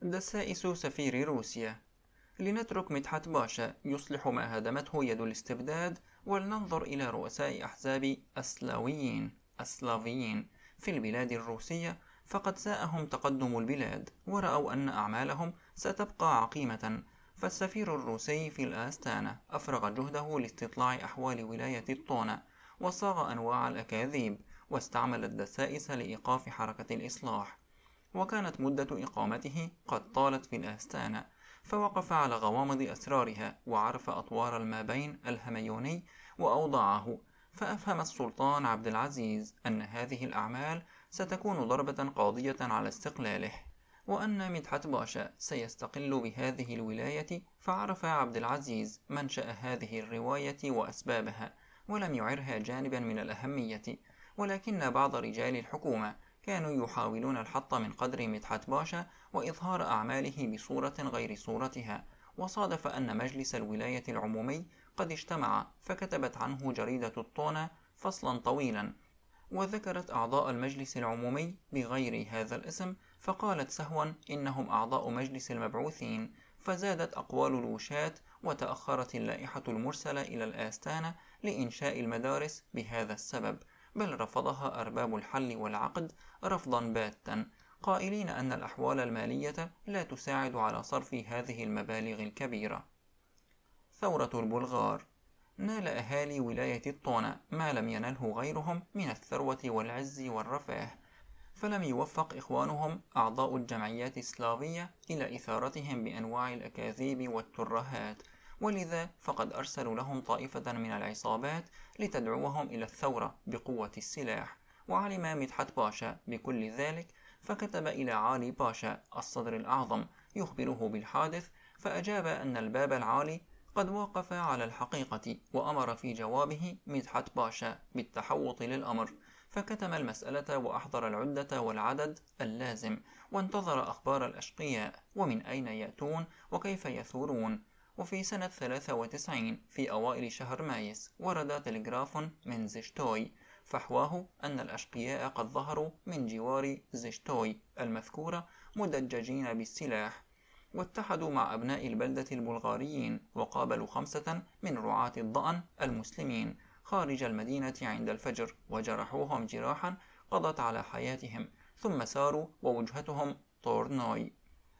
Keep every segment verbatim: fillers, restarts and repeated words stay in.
دسائس سفير روسيا. لنترك مدحت باشا يصلح ما هدمته يد الاستبداد، ولننظر إلى رؤساء أحزاب السلاويين السلافيين في البلاد الروسية، فقد ساءهم تقدم البلاد ورأوا أن أعمالهم ستبقى عقيمة. فالسفير الروسي في الآستانة أفرغ جهده لاستطلاع أحوال ولاية الطونة، وصاغ أنواع الأكاذيب، واستعمل الدسائس لإيقاف حركة الإصلاح. وكانت مدة إقامته قد طالت في الآستانة، فوقف على غوامض أسرارها وعرف أطوار المابين الهميوني وأوضاعه، فأفهم السلطان عبد العزيز أن هذه الأعمال ستكون ضربة قاضية على استقلاله، وأن مدحت باشا سيستقل بهذه الولاية. فعرف عبد العزيز منشأ هذه الرواية وأسبابها، ولم يعرها جانبا من الأهمية، ولكن بعض رجال الحكومة كانوا يحاولون الحط من قدر مدحت باشا وإظهار أعماله بصورة غير صورتها. وصادف أن مجلس الولاية العمومي قد اجتمع، فكتبت عنه جريدة الطونة فصلا طويلا، وذكرت أعضاء المجلس العمومي بغير هذا الاسم، فقالت سهوا إنهم أعضاء مجلس المبعوثين، فزادت أقوال الوشاة، وتأخرت اللائحة المرسلة إلى الآستانة لإنشاء المدارس بهذا السبب، بل رفضها أرباب الحل والعقد رفضا باتا، قائلين أن الأحوال المالية لا تساعد على صرف هذه المبالغ الكبيرة. ثورة البلغار. نال أهالي ولاية الطونة ما لم ينله غيرهم من الثروة والعز والرفاه، فلم يوفق إخوانهم أعضاء الجمعيات السلافية إلى إثارتهم بأنواع الأكاذيب والترهات، ولذا فقد أرسلوا لهم طائفة من العصابات لتدعوهم إلى الثورة بقوة السلاح. وعلم مدحت باشا بكل ذلك، فكتب إلى علي باشا الصدر الأعظم يخبره بالحادث، فأجاب أن الباب العالي قد وقف على الحقيقة، وأمر في جوابه مدحت باشا بالتحوط للأمر، فكتم المسألة وأحضر العدة والعدد اللازم، وانتظر أخبار الأشقياء ومن أين يأتون وكيف يثورون. وفي سنة ثلاثة وتسعين في أوائل شهر مايس ورد تلغراف من زيشتوي، فحواه أن الأشقياء قد ظهروا من جوار زيشتوي المذكورة مدججين بالسلاح، واتحدوا مع أبناء البلدة البلغاريين، وقابلوا خمسة من رعاة الضأن المسلمين خارج المدينة عند الفجر، وجرحوهم جراحا قضت على حياتهم، ثم ساروا ووجهتهم طورنوي.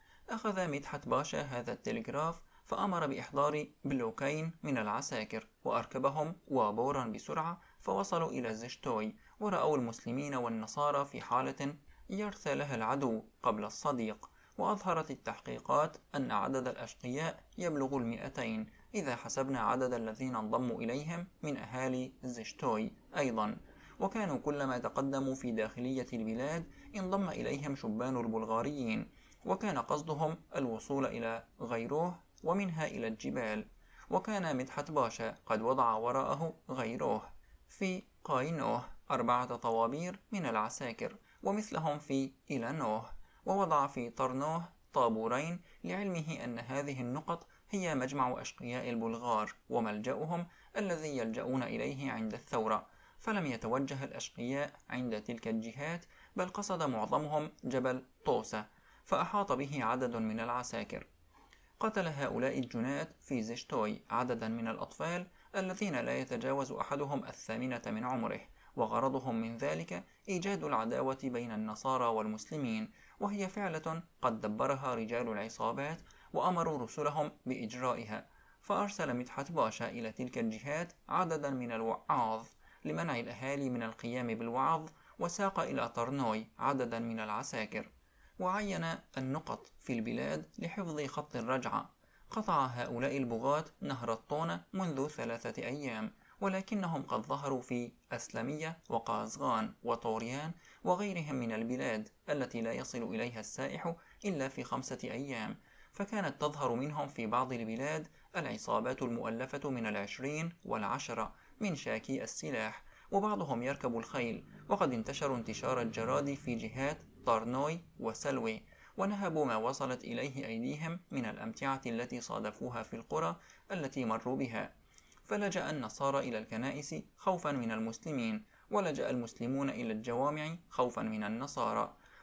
أخذ مدحت باشا هذا التلغراف، فأمر بإحضار بلوكين من العساكر، وأركبهم وابورا بسرعة، فوصلوا إلى زيشتوي، ورأوا المسلمين والنصارى في حالة يرثى لها العدو قبل الصديق. وأظهرت التحقيقات أن عدد الأشقياء يبلغ المئتين، إذا حسبنا عدد الذين انضموا إليهم من أهالي زيشتوي أيضا، وكانوا كلما تقدموا في داخلية البلاد انضم إليهم شبان البلغاريين، وكان قصدهم الوصول إلى غيروه ومنها إلى الجبال. وكان مدحت باشا قد وضع وراءه غيروه في قاينوه أربعة طوابير من العساكر، ومثلهم في إيلانوه، ووضع في طرنوه طابورين، لعلمه أن هذه النقط هي مجمع أشقياء البلغار وملجأهم الذي يلجؤون إليه عند الثورة. فلم يتوجه الأشقياء عند تلك الجهات، بل قصد معظمهم جبل طوسة، فأحاط به عدد من العساكر. قتل هؤلاء الجنات في زيشتوي عددا من الأطفال الذين لا يتجاوز أحدهم الثامنة من عمره، وغرضهم من ذلك إيجاد العداوة بين النصارى والمسلمين، وهي فعلة قد دبرها رجال العصابات وأمروا رسلهم بإجرائها. فأرسل مدحت باشا إلى تلك الجهات عددا من الوعاظ لمنع الأهالي من القيام بالوعظ، وساق إلى طرنوي عددا من العساكر، وعين النقط في البلاد لحفظ خط الرجعة. قطع هؤلاء البغاة نهر الطونة منذ ثلاثة أيام، ولكنهم قد ظهروا في أسلمية وقازغان وطوريان وغيرهم من البلاد التي لا يصل إليها السائح إلا في خمسة أيام، فكانت تظهر منهم في بعض البلاد العصابات المؤلفة من العشرين والعشرة من شاكي السلاح، وبعضهم يركب الخيل، وقد انتشروا انتشار الجراد في جهات طارنوي وسلوي، ونهبوا ما وصلت إليه أيديهم من الأمتعة التي صادفوها في القرى التي مروا بها. فلجأ النصارى إلى الكنائس خوفا من المسلمين، ولجأ المسلمون إلى الجوامع خوفا من النصارى،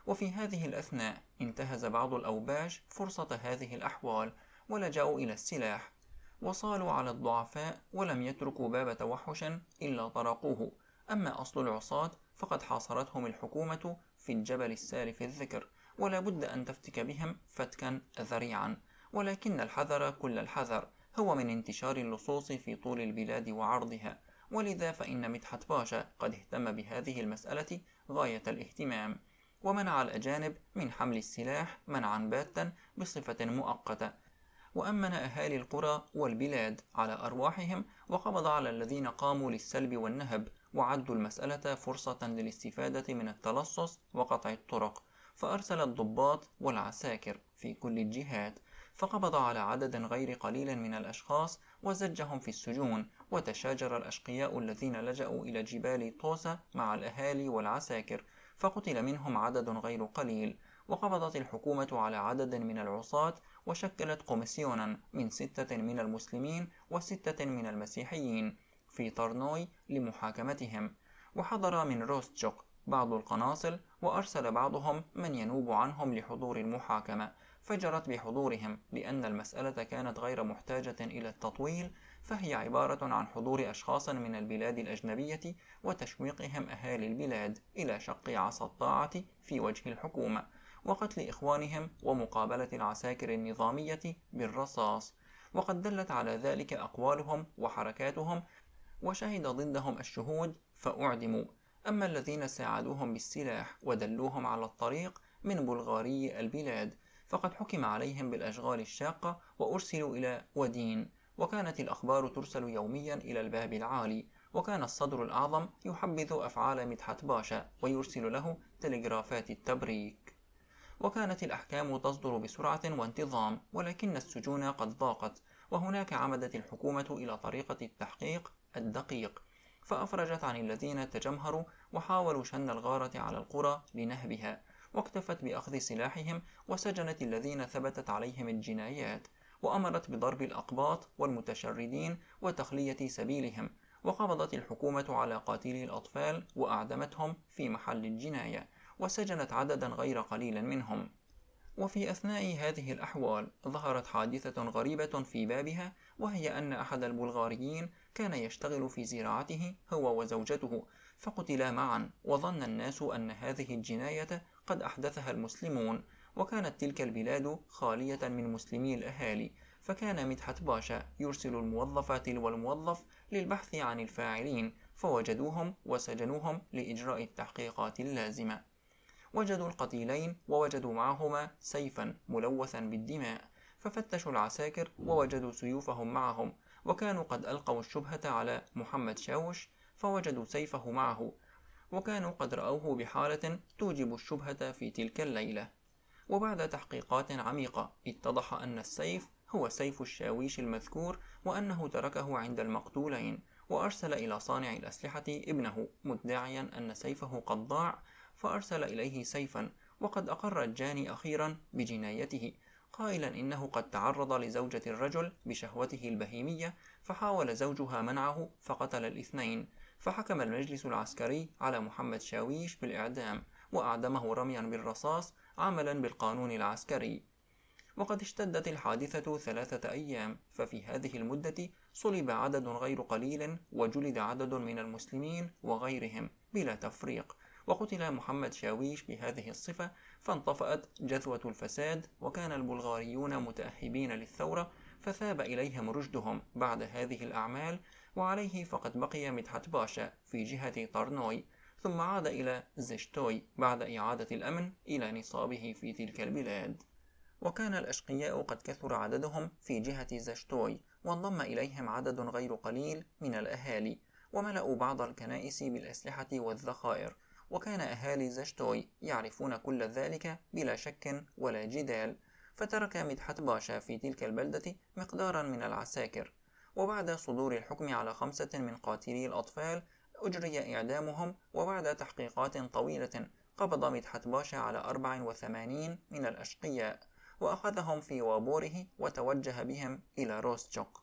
وفي هذه الأثناء انتهز بعض الأوباش فرصة هذه الأحوال ولجأوا إلى السلاح، وصالوا على الضعفاء ولم يتركوا باب توحش إلا طرقوه. أما أصل العصاة فقد حاصرتهم الحكومة في الجبل السالف الذكر، ولا بد أن تفتك بهم فتكا ذريعا، ولكن الحذر كل الحذر هو من انتشار اللصوص في طول البلاد وعرضها، ولذا فإن مدحت باشا قد اهتم بهذه المسألة غاية الاهتمام، ومنع الأجانب من حمل السلاح منعا باتا بصفة مؤقتة، وأمن أهالي القرى والبلاد على أرواحهم، وقبض على الذين قاموا للسلب والنهب، وعدوا المسألة فرصة للاستفادة من التلصص وقطع الطرق، فأرسل الضباط والعساكر في كل الجهات، فقبض على عدد غير قليل من الأشخاص وزجهم في السجون، وتشاجر الأشقياء الذين لجأوا إلى جبال طوسة مع الأهالي والعساكر، فقتل منهم عدد غير قليل. وقبضت الحكومة على عدد من العصاة، وشكلت كوميسيونا من ستة من المسلمين وستة من المسيحيين في طرنوي لمحاكمتهم، وحضر من روستشوك بعض القناصل، وأرسل بعضهم من ينوب عنهم لحضور المحاكمة، فجرت بحضورهم لأن المسألة كانت غير محتاجة إلى التطويل، فهي عبارة عن حضور أشخاص من البلاد الأجنبية وتشويقهم أهالي البلاد إلى شق عصا الطاعة في وجه الحكومة، وقتل إخوانهم ومقابلة العساكر النظامية بالرصاص. وقد دلت على ذلك أقوالهم وحركاتهم، وشهد ضدهم الشهود فأعدموا. أما الذين ساعدوهم بالسلاح ودلوهم على الطريق من بلغاري البلاد فقد حكم عليهم بالأشغال الشاقة وأرسلوا إلى ودين، وكانت الأخبار ترسل يوميا إلى الباب العالي، وكان الصدر الأعظم يحبذ أفعال مدحت باشا ويرسل له تلغرافات التبريك. وكانت الأحكام تصدر بسرعة وانتظام، ولكن السجون قد ضاقت، وهناك عمدت الحكومة إلى طريقة التحقيق الدقيق، فأفرجت عن الذين تجمهروا وحاولوا شن الغارة على القرى لنهبها، واكتفت بأخذ سلاحهم، وسجنت الذين ثبتت عليهم الجنايات، وأمرت بضرب الأقباط والمتشردين وتخلية سبيلهم، وقبضت الحكومة على قاتلي الأطفال وأعدمتهم في محل الجناية، وسجنت عددا غير قليل منهم. وفي أثناء هذه الأحوال ظهرت حادثة غريبة في بابها، وهي أن أحد البلغاريين كان يشتغل في زراعته هو وزوجته، فقتلا معا، وظن الناس أن هذه الجناية قد أحدثها المسلمون، وكانت تلك البلاد خالية من مسلمي الأهالي، فكان مدحت باشا يرسل الموظف تلو الموظف للبحث عن الفاعلين، فوجدوهم وسجنوهم لإجراء التحقيقات اللازمة. وجدوا القتيلين، ووجدوا معهما سيفا ملوثا بالدماء، ففتشوا العساكر ووجدوا سيوفهم معهم، وكانوا قد ألقوا الشبهة على محمد شاوش فوجدوا سيفه معه، وكانوا قد رأوه بحالة توجب الشبهة في تلك الليلة. وبعد تحقيقات عميقة اتضح أن السيف هو سيف الشاويش المذكور، وأنه تركه عند المقتولين، وأرسل إلى صانع الأسلحة ابنه مدعيا أن سيفه قد ضاع، فأرسل إليه سيفا. وقد أقر الجاني أخيرا بجنايته، قائلا إنه قد تعرض لزوجة الرجل بشهوته البهيمية، فحاول زوجها منعه فقتل الاثنين، فحكم المجلس العسكري على محمد شاويش بالإعدام، وأعدمه رميا بالرصاص عملا بالقانون العسكري. وقد اشتدت الحادثة ثلاثة أيام، ففي هذه المدة صلب عدد غير قليل، وجلد عدد من المسلمين وغيرهم بلا تفريق، وقتل محمد شاويش بهذه الصفة، فانطفأت جذوة الفساد، وكان البلغاريون متأهبين للثورة، فثاب إليهم رشدهم بعد هذه الأعمال. وعليه فقد بقي مدحت باشا في جهة طرنوي، ثم عاد إلى زشتوي بعد إعادة الأمن إلى نصابه في تلك البلاد. وكان الأشقياء قد كثر عددهم في جهة زشتوي، وانضم إليهم عدد غير قليل من الأهالي، وملأوا بعض الكنائس بالأسلحة والذخائر، وكان أهالي زشتوي يعرفون كل ذلك بلا شك ولا جدال، فترك مدحت باشا في تلك البلدة مقدارا من العساكر. وبعد صدور الحكم على خمسة من قاتلي الأطفال أجري إعدامهم، وبعد تحقيقات طويلة قبض مدحت باشا على أربع وثمانين من الأشقياء، وأخذهم في وابوره وتوجه بهم إلى روستشوك.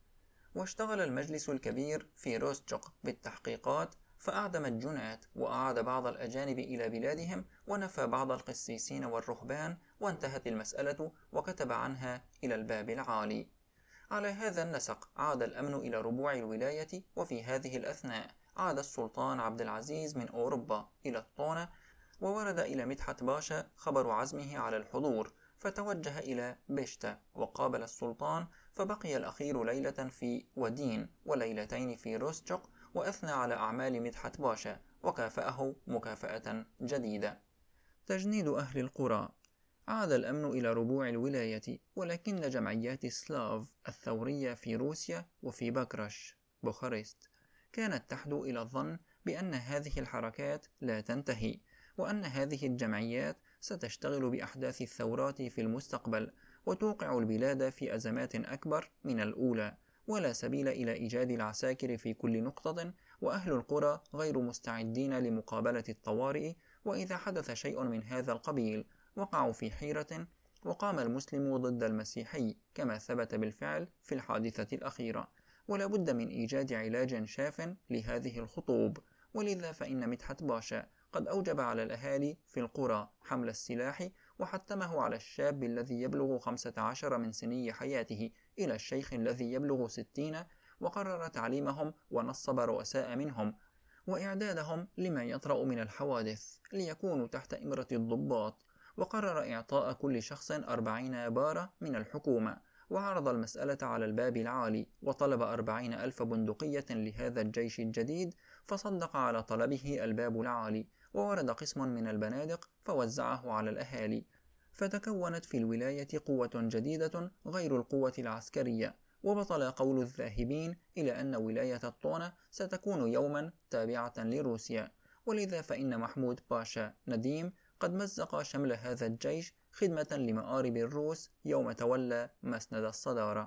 واشتغل المجلس الكبير في روستشوك بالتحقيقات، فأعدم الجنات، وأعاد بعض الأجانب إلى بلادهم، ونفى بعض القسيسين والرهبان، وانتهت المسألة وكتب عنها إلى الباب العالي. على هذا النسق عاد الأمن إلى ربوع الولاية، وفي هذه الأثناء عاد السلطان عبد العزيز من أوروبا إلى الطونة، وورد إلى مدحت باشا خبر عزمه على الحضور، فتوجه إلى بشتة وقابل السلطان، فبقي الأخير ليلة في ودين وليلتين في روستشوك، وأثنى على أعمال مدحت باشا وكافأه مكافأة جديدة. تجنيد أهل القرى. عاد الأمن إلى ربوع الولاية، ولكن جمعيات سلاف الثورية في روسيا وفي باكرش بوخارست كانت تحدو إلى الظن بأن هذه الحركات لا تنتهي، وأن هذه الجمعيات ستشتغل بأحداث الثورات في المستقبل، وتوقع البلاد في أزمات أكبر من الأولى، ولا سبيل إلى إيجاد العساكر في كل نقطة، وأهل القرى غير مستعدين لمقابلة الطوارئ، وإذا حدث شيء من هذا القبيل وقعوا في حيرة، وقام المسلم ضد المسيحي كما ثبت بالفعل في الحادثة الأخيرة، ولا بد من إيجاد علاج شاف لهذه الخطوب. ولذا فإن مدحت باشا قد أوجب على الأهالي في القرى حمل السلاح، وحتمه على الشاب الذي يبلغ خمسة عشر من سني حياته إلى الشيخ الذي يبلغ ستين، وقرر تعليمهم ونصب رؤساء منهم، وإعدادهم لما يطرأ من الحوادث ليكونوا تحت إمرة الضباط، وقرر إعطاء كل شخص أربعين بارة من الحكومة، وعرض المسألة على الباب العالي، وطلب أربعين ألف بندقية لهذا الجيش الجديد، فصدق على طلبه الباب العالي، وورد قسم من البنادق فوزعه على الأهالي، فتكونت في الولاية قوة جديدة غير القوة العسكرية. وبطل قول الذاهبين إلى أن ولاية الطونة ستكون يوما تابعة لروسيا، ولذا فإن محمود باشا نديم قد مزق شمل هذا الجيش خدمة لمآرب الروس يوم تولى مسند الصدارة.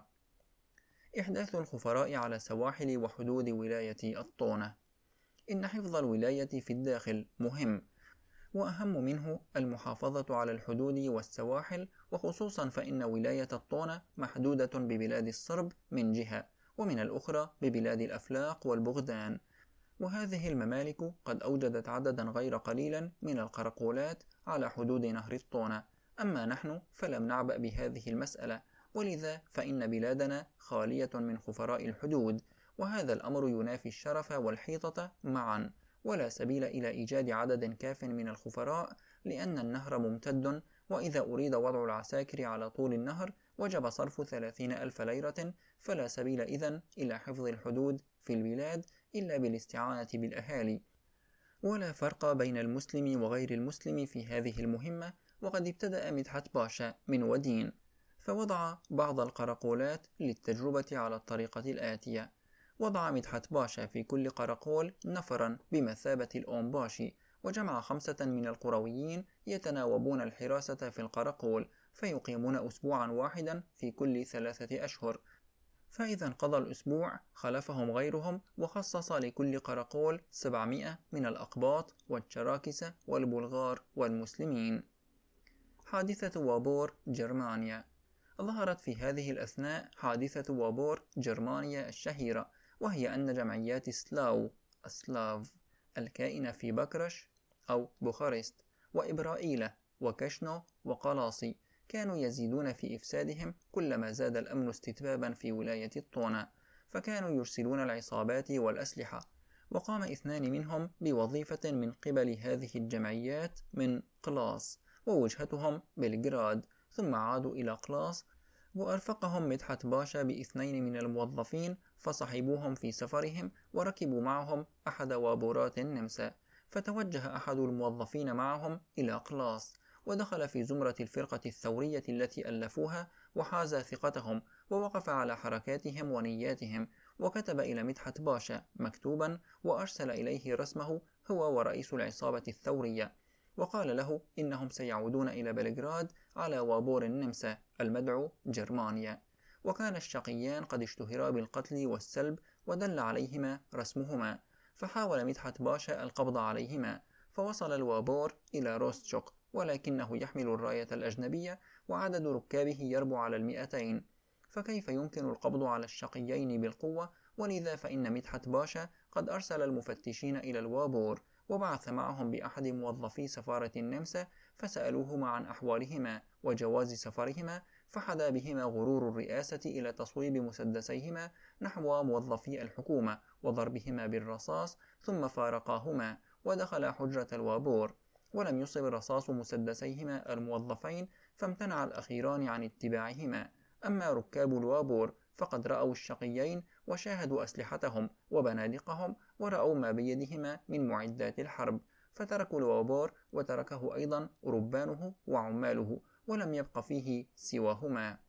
إحداث الخفراء على سواحل وحدود ولاية الطونة. إن حفظ الولاية في الداخل مهم، وأهم منه المحافظة على الحدود والسواحل، وخصوصا فإن ولاية الطونة محدودة ببلاد الصرب من جهة، ومن الأخرى ببلاد الأفلاق والبغدان، وهذه الممالك قد أوجدت عددا غير قليلا من القرقولات على حدود نهر الطونة. أما نحن فلم نعبأ بهذه المسألة، ولذا فإن بلادنا خالية من خفراء الحدود، وهذا الأمر ينافي الشرف والحيطة معا، ولا سبيل إلى إيجاد عدد كاف من الخفراء، لأن النهر ممتد، وإذا أريد وضع العساكر على طول النهر وجب صرف ثلاثين ألف ليرة، فلا سبيل إذن إلى حفظ الحدود في البلاد إلا بالاستعانة بالأهالي، ولا فرق بين المسلم وغير المسلم في هذه المهمة. وقد ابتدأ مدحت باشا من ودين، فوضع بعض القرقولات للتجربة على الطريقة الآتية: وضع مدحت باشا في كل قرقول نفرا بمثابة الأومباشي، وجمع خمسة من القرويين يتناوبون الحراسة في القرقول، فيقيمون أسبوعا واحدا في كل ثلاثة أشهر، فإذا انقضى الأسبوع خلفهم غيرهم، وخصص لكل قرقول سبعمائة من الأقباط والشراكسة والبلغار والمسلمين. حادثة وابور جرمانيا. ظهرت في هذه الأثناء حادثة وابور جرمانيا الشهيرة، وهي أن جمعيات سلاو أسلاف الكائنة في باكرش أو بوخارست وإبرائيلة وكشنو وقلاصي كانوا يزيدون في إفسادهم كلما زاد الأمن استتبابا في ولاية الطونة، فكانوا يرسلون العصابات والأسلحة، وقام اثنان منهم بوظيفة من قبل هذه الجمعيات من قلاص ووجهتهم بلغراد، ثم عادوا إلى قلاص، وأرفقهم مدحت باشا باثنين من الموظفين فصحبوهم في سفرهم، وركبوا معهم أحد وابورات النمسا، فتوجه أحد الموظفين معهم إلى قلاص، ودخل في زمرة الفرقة الثورية التي ألفوها، وحاز ثقتهم، ووقف على حركاتهم ونياتهم، وكتب إلى مدحت باشا مكتوبا وأرسل إليه رسمه هو ورئيس العصابة الثورية، وقال له إنهم سيعودون إلى بلغراد على وابور النمسا المدعو جرمانيا. وكان الشقيان قد اشتهرا بالقتل والسلب ودل عليهما رسمهما، فحاول مدحت باشا القبض عليهما، فوصل الوابور إلى روستشوك، ولكنه يحمل الراية الأجنبية وعدد ركابه يربو على المئتين، فكيف يمكن القبض على الشقيين بالقوة؟ ولذا فإن مدحت باشا قد أرسل المفتشين إلى الوابور، وبعث معهم بأحد موظفي سفارة النمسا فسألوهما عن أحوالهما وجواز سفرهما، فحدا بهما غرور الرئاسة إلى تصويب مسدسيهما نحو موظفي الحكومة وضربهما بالرصاص، ثم فارقاهما ودخلا حجرة الوابور، ولم يصب رصاص مسدسيهما الموظفين، فامتنع الأخيران عن اتباعهما. أما ركاب الوابور فقد رأوا الشقيين وشاهدوا أسلحتهم وبنادقهم ورأوا ما بيدهما من معدات الحرب، فتركوا الوابور وتركه أيضا ربانه وعماله، ولم يبق فيه سواهما.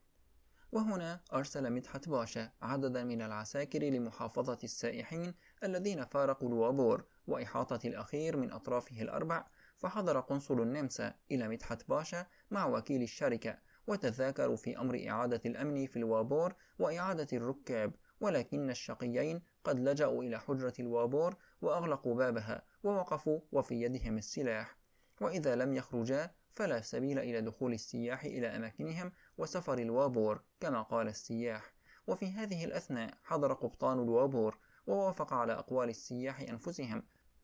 وهنا أرسل مدحت باشا عددا من العساكر لمحافظة السائحين الذين فارقوا الوابور وإحاطة الأخير من أطرافه الأربع، فحضر قنصل النمسا إلى مدحت باشا مع وكيل الشركة، وتذاكروا في أمر إعادة الأمن في الوابور وإعادة الركاب، ولكن الشقيين قد لجأوا إلى حجرة الوابور وأغلقوا بابها ووقفوا وفي يدهم السلاح، وإذا لم يخرجا فلا سبيل إلى دخول السياح إلى أماكنهم وسفر الوابور كما قال السياح. وفي هذه الأثناء حضر قبطان الوابور ووافق على أقوال السياح أنفسهم،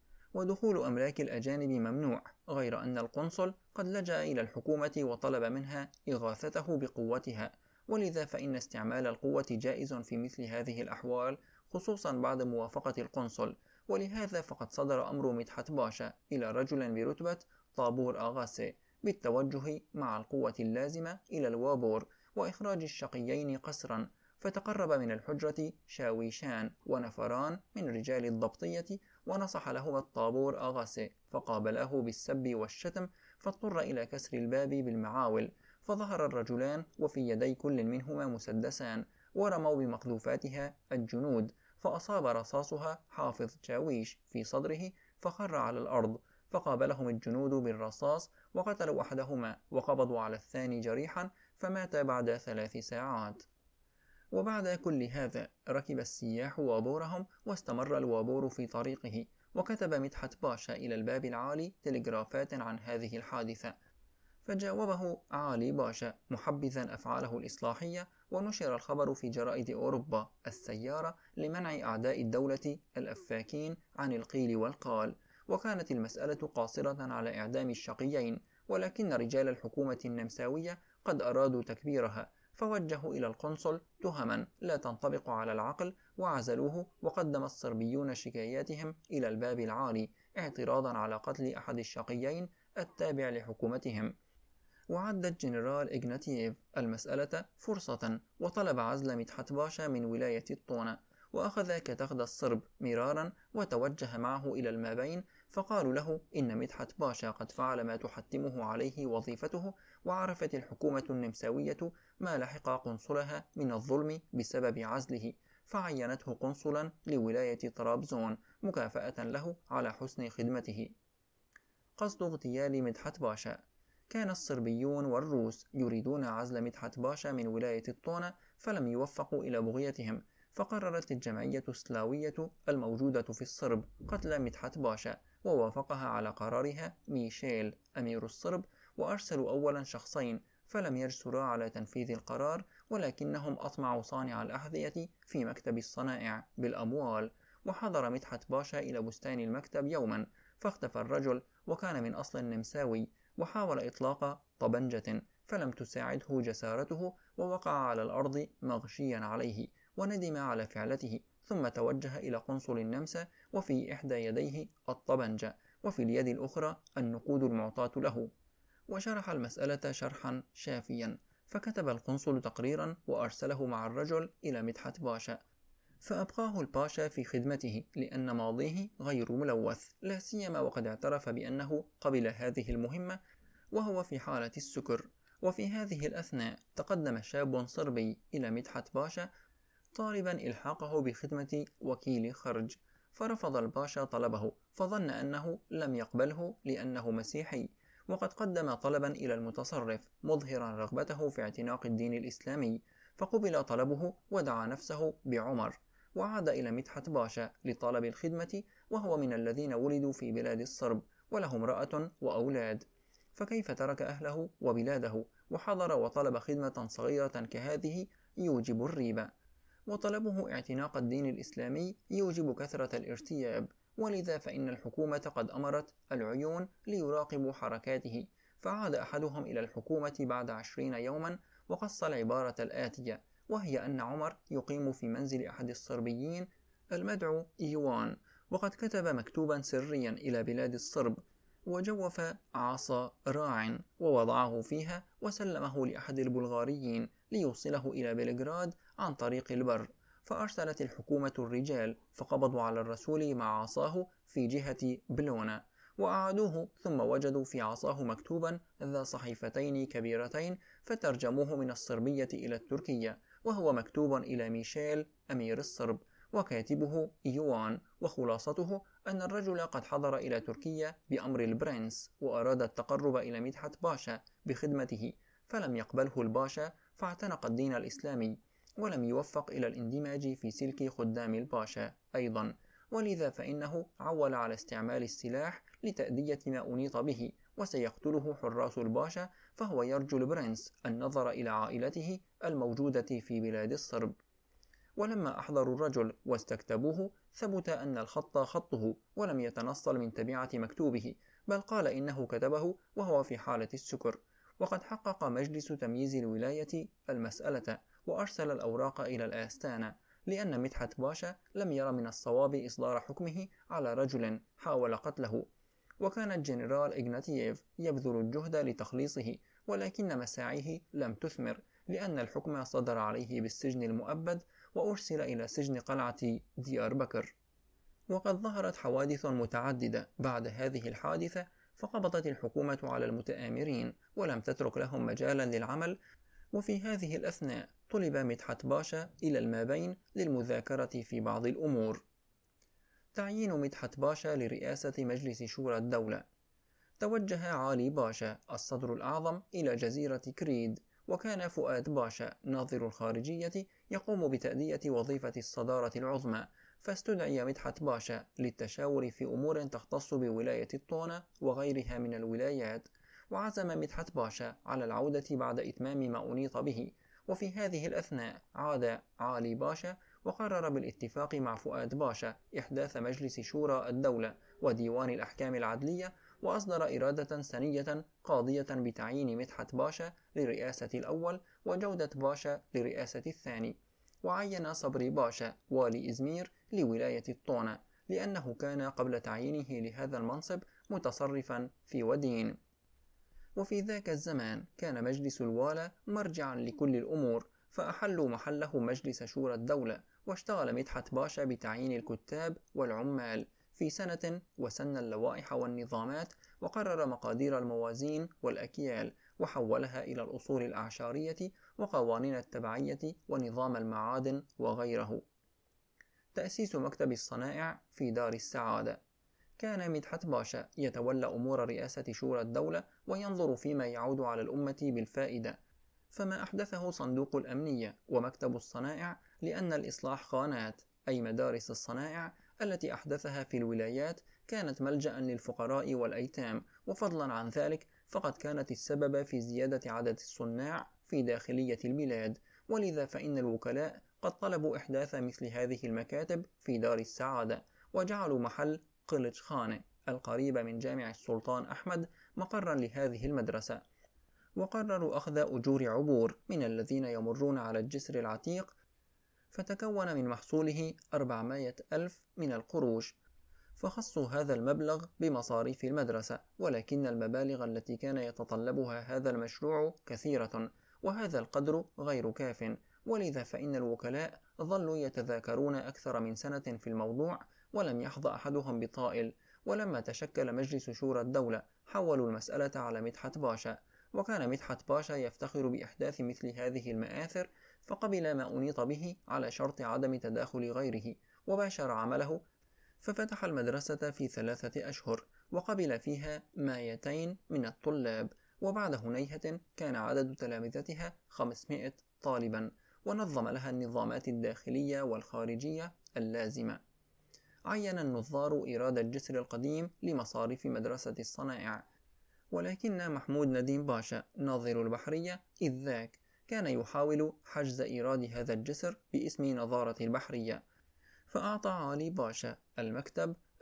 ودخول أملاك الأجانب ممنوع، غير أن القنصل قد لجأ إلى الحكومة وطلب منها إغاثته بقوتها، ولذا فإن استعمال القوة جائز في مثل هذه الأحوال، خصوصا بعد موافقة القنصل. ولهذا فقد صدر أمر مدحت باشا إلى رجل برتبة طابور أغاسي بالتوجه مع القوة اللازمة إلى الوابور وإخراج الشقيين قسرا، فتقرب من الحجرة شاويشان ونفران من رجال الضبطية، ونصح لهما الطابور أغاسي فقابله بالسب والشتم، فاضطر إلى كسر الباب بالمعاول، فظهر الرجلان وفي يدي كل منهما مسدسان، ورموا بمقذوفاتها الجنود، فأصاب رصاصها حافظ شاويش في صدره فخر على الأرض، فقابلهم الجنود بالرصاص وقتلوا أحدهما وقبضوا على الثاني جريحا، فمات بعد ثلاث ساعات. وبعد كل هذا ركب السياح وابورهم واستمر الوابور في طريقه، وكتب مدحت باشا إلى الباب العالي تلغرافات عن هذه الحادثة، فجاوبه عالي باشا محبذا أفعاله الإصلاحية، ونشر الخبر في جرائد أوروبا السيارة لمنع أعداء الدولة الأفاكين عن القيل والقال. وكانت المسألة قاصرة على إعدام الشقيين، ولكن رجال الحكومة النمساوية قد أرادوا تكبيرها، فوجهوا إلى القنصل تهما لا تنطبق على العقل وعزلوه، وقدم الصربيون شكاياتهم إلى الباب العالي اعتراضا على قتل أحد الشقيين التابع لحكومتهم. وعد الجنرال إغناتييف المسألة فرصة وطلب عزل مدحت باشا من ولاية الطونة، وأخذ كتغدى الصرب مرارا وتوجه معه إلى المابين، فقالوا له إن مدحت باشا قد فعل ما تحتمه عليه وظيفته، وعرفت الحكومة النمساوية ما لحق قنصلها من الظلم بسبب عزله، فعينته قنصلا لولاية طرابزون مكافأة له على حسن خدمته. قصد اغتيال مدحت باشا. كان الصربيون والروس يريدون عزل مدحت باشا من ولاية الطونة، فلم يوفقوا إلى بغيتهم، فقررت الجمعية السلاوية الموجودة في الصرب قتل مدحت باشا، ووافقها على قرارها ميشيل أمير الصرب، وأرسلوا أولا شخصين فلم يجسرا على تنفيذ القرار، ولكنهم أطمعوا صانع الأحذية في مكتب الصنائع بالأموال. وحضر مدحت باشا إلى بستان المكتب يوما، فاختفى الرجل وكان من أصل نمساوي، وحاول إطلاق طبنجة فلم تساعده جسارته، ووقع على الأرض مغشيا عليه وندم على فعلته، ثم توجه إلى قنصل النمسا وفي إحدى يديه الطبنجة وفي اليد الأخرى النقود المعطاة له، وشرح المسألة شرحا شافيا، فكتب القنصل تقريرا وأرسله مع الرجل إلى مدحت باشا، فأبقاه الباشا في خدمته لأن ماضيه غير ملوث، لا سيما وقد اعترف بأنه قبل هذه المهمة وهو في حالة السكر. وفي هذه الأثناء تقدم شاب صربي إلى مدحت باشا طالبا إلحاقه بخدمة وكيل خرج، فرفض الباشا طلبه، فظن أنه لم يقبله لأنه مسيحي، وقد قدم طلبا إلى المتصرف مظهرا رغبته في اعتناق الدين الإسلامي، فقبل طلبه ودعا نفسه بعمر، وعاد إلى مدحت باشا لطلب الخدمة، وهو من الذين ولدوا في بلاد الصرب وله امرأة وأولاد، فكيف ترك أهله وبلاده وحضر وطلب خدمة صغيرة كهذه يوجب الريبة. وطلبه اعتناق الدين الإسلامي يوجب كثرة الارتياب، ولذا فإن الحكومة قد أمرت العيون ليراقبوا حركاته. فعاد أحدهم إلى الحكومة بعد عشرين يوما وقص العبارة الآتية، وهي أن عمر يقيم في منزل أحد الصربيين المدعو إيوان، وقد كتب مكتوبا سريا إلى بلاد الصرب، وجوف عصا راع ووضعه فيها وسلمه لأحد البلغاريين ليوصله إلى بلغراد عن طريق البر. فأرسلت الحكومة الرجال فقبضوا على الرسول مع عصاه في جهة بلونا وأعادوه، ثم وجدوا في عصاه مكتوبا ذا صحيفتين كبيرتين فترجموه من الصربية إلى التركية، وهو مكتوب إلى ميشيل أمير الصرب وكاتبه إيوان. وخلاصته أن الرجل قد حضر إلى تركيا بأمر البرنس وأراد التقرب إلى مدحت باشا بخدمته، فلم يقبله الباشا فاعتنق الدين الإسلامي، ولم يوفق إلى الاندماج في سلك خدام الباشا أيضا، ولذا فإنه عول على استعمال السلاح لتأدية ما أنيط به، وسيقتله حراس الباشا، فهو يرجو البرنس النظر إلى عائلته الموجودة في بلاد الصرب. ولما أحضروا الرجل واستكتبوه ثبت أن الخط خطه ولم يتنصل من تبعة مكتوبه، بل قال إنه كتبه وهو في حالة السكر. وقد حقق مجلس تمييز الولاية المسألة وأرسل الأوراق إلى الآستانة، لأن مدحت باشا لم ير من الصواب إصدار حكمه على رجل حاول قتله. وكان الجنرال إغناتييف يبذل الجهد لتخليصه، ولكن مساعيه لم تثمر، لأن الحكم صدر عليه بالسجن المؤبد وأرسل إلى سجن قلعة ديار بكر. وقد ظهرت حوادث متعددة بعد هذه الحادثة، فقبضت الحكومة على المتآمرين ولم تترك لهم مجالا للعمل. وفي هذه الأثناء طلب مدحت باشا إلى المابين للمذاكرة في بعض الأمور. تعيين مدحت باشا لرئاسة مجلس شورى الدولة. توجه علي باشا الصدر الأعظم إلى جزيرة كريد، وكان فؤاد باشا ناظر الخارجية يقوم بتأدية وظيفة الصدارة العظمى، فاستدعي مدحت باشا للتشاور في أمور تختص بولاية الطونة وغيرها من الولايات. وعزم مدحت باشا على العودة بعد إتمام ما أنيط به. وفي هذه الأثناء عاد علي باشا وقرر بالاتفاق مع فؤاد باشا إحداث مجلس شورى الدولة وديوان الأحكام العدلية، وأصدر إرادة سنية قاضية بتعيين مدحت باشا لرئاسة الأول وجودة باشا لرئاسة الثاني. وعين صبري باشا والي إزمير لولاية الطونة، لأنه كان قبل تعيينه لهذا المنصب متصرفا في ودين. وفي ذاك الزمان كان مجلس الوالى مرجعا لكل الأمور، فأحلوا محله مجلس شورى الدولة، واشتغل مدحت باشا بتعيين الكتاب والعمال في سنة، وسن اللوائح والنظامات، وقرر مقادير الموازين والأكيال، وحولها إلى الأصول الأعشارية وقوانين التبعية ونظام المعادن وغيره. تأسيس مكتب الصنائع في دار السعادة. كان مدحت باشا يتولى أمور رئاسة شورى الدولة وينظر فيما يعود على الأمة بالفائدة، فما أحدثه صندوق الأمنية ومكتب الصنائع، لأن الإصلاح خانات، أي مدارس الصنائع التي أحدثها في الولايات، كانت ملجأ للفقراء والأيتام، وفضلا عن ذلك فقد كانت السبب في زيادة عدد الصناع في داخلية البلاد. ولذا فإن الوكلاء قد طلبوا إحداث مثل هذه المكاتب في دار السعادة، وجعلوا محل قلج خانة القريبة من جامع السلطان أحمد مقرا لهذه المدرسة. وقرروا أخذ أجور عبور من الذين يمرون على الجسر العتيق، فتكون من محصوله أربعمائة ألف من القروش، فخصوا هذا المبلغ بمصاريف المدرسة، ولكن المبالغ التي كان يتطلبها هذا المشروع كثيرة، وهذا القدر غير كاف. ولذا فإن الوكلاء ظلوا يتذاكرون أكثر من سنة في الموضوع، ولم يحظى أحدهم بطائل. ولما تشكل مجلس شورى الدولة حولوا المسألة على مدحت باشا، وكان مدحت باشا يفتخر بإحداث مثل هذه المآثر، فقبل ما أنيط به على شرط عدم تداخل غيره، وباشر عمله، ففتح المدرسة في ثلاثة أشهر، وقبل فيها مائتين من الطلاب، وبعد هنيهة كان عدد تلامذتها خمسمائة طالبا، ونظم لها النظامات الداخلية والخارجية اللازمة. عين النظار إيراد الجسر القديم لمصاريف مدرسة الصنائع، ولكن محمود نديم باشا ناظر البحرية إذ ذاك كان يحاول حجز إيراد هذا الجسر باسم نظارة البحرية، فأعطى علي باشا المكتب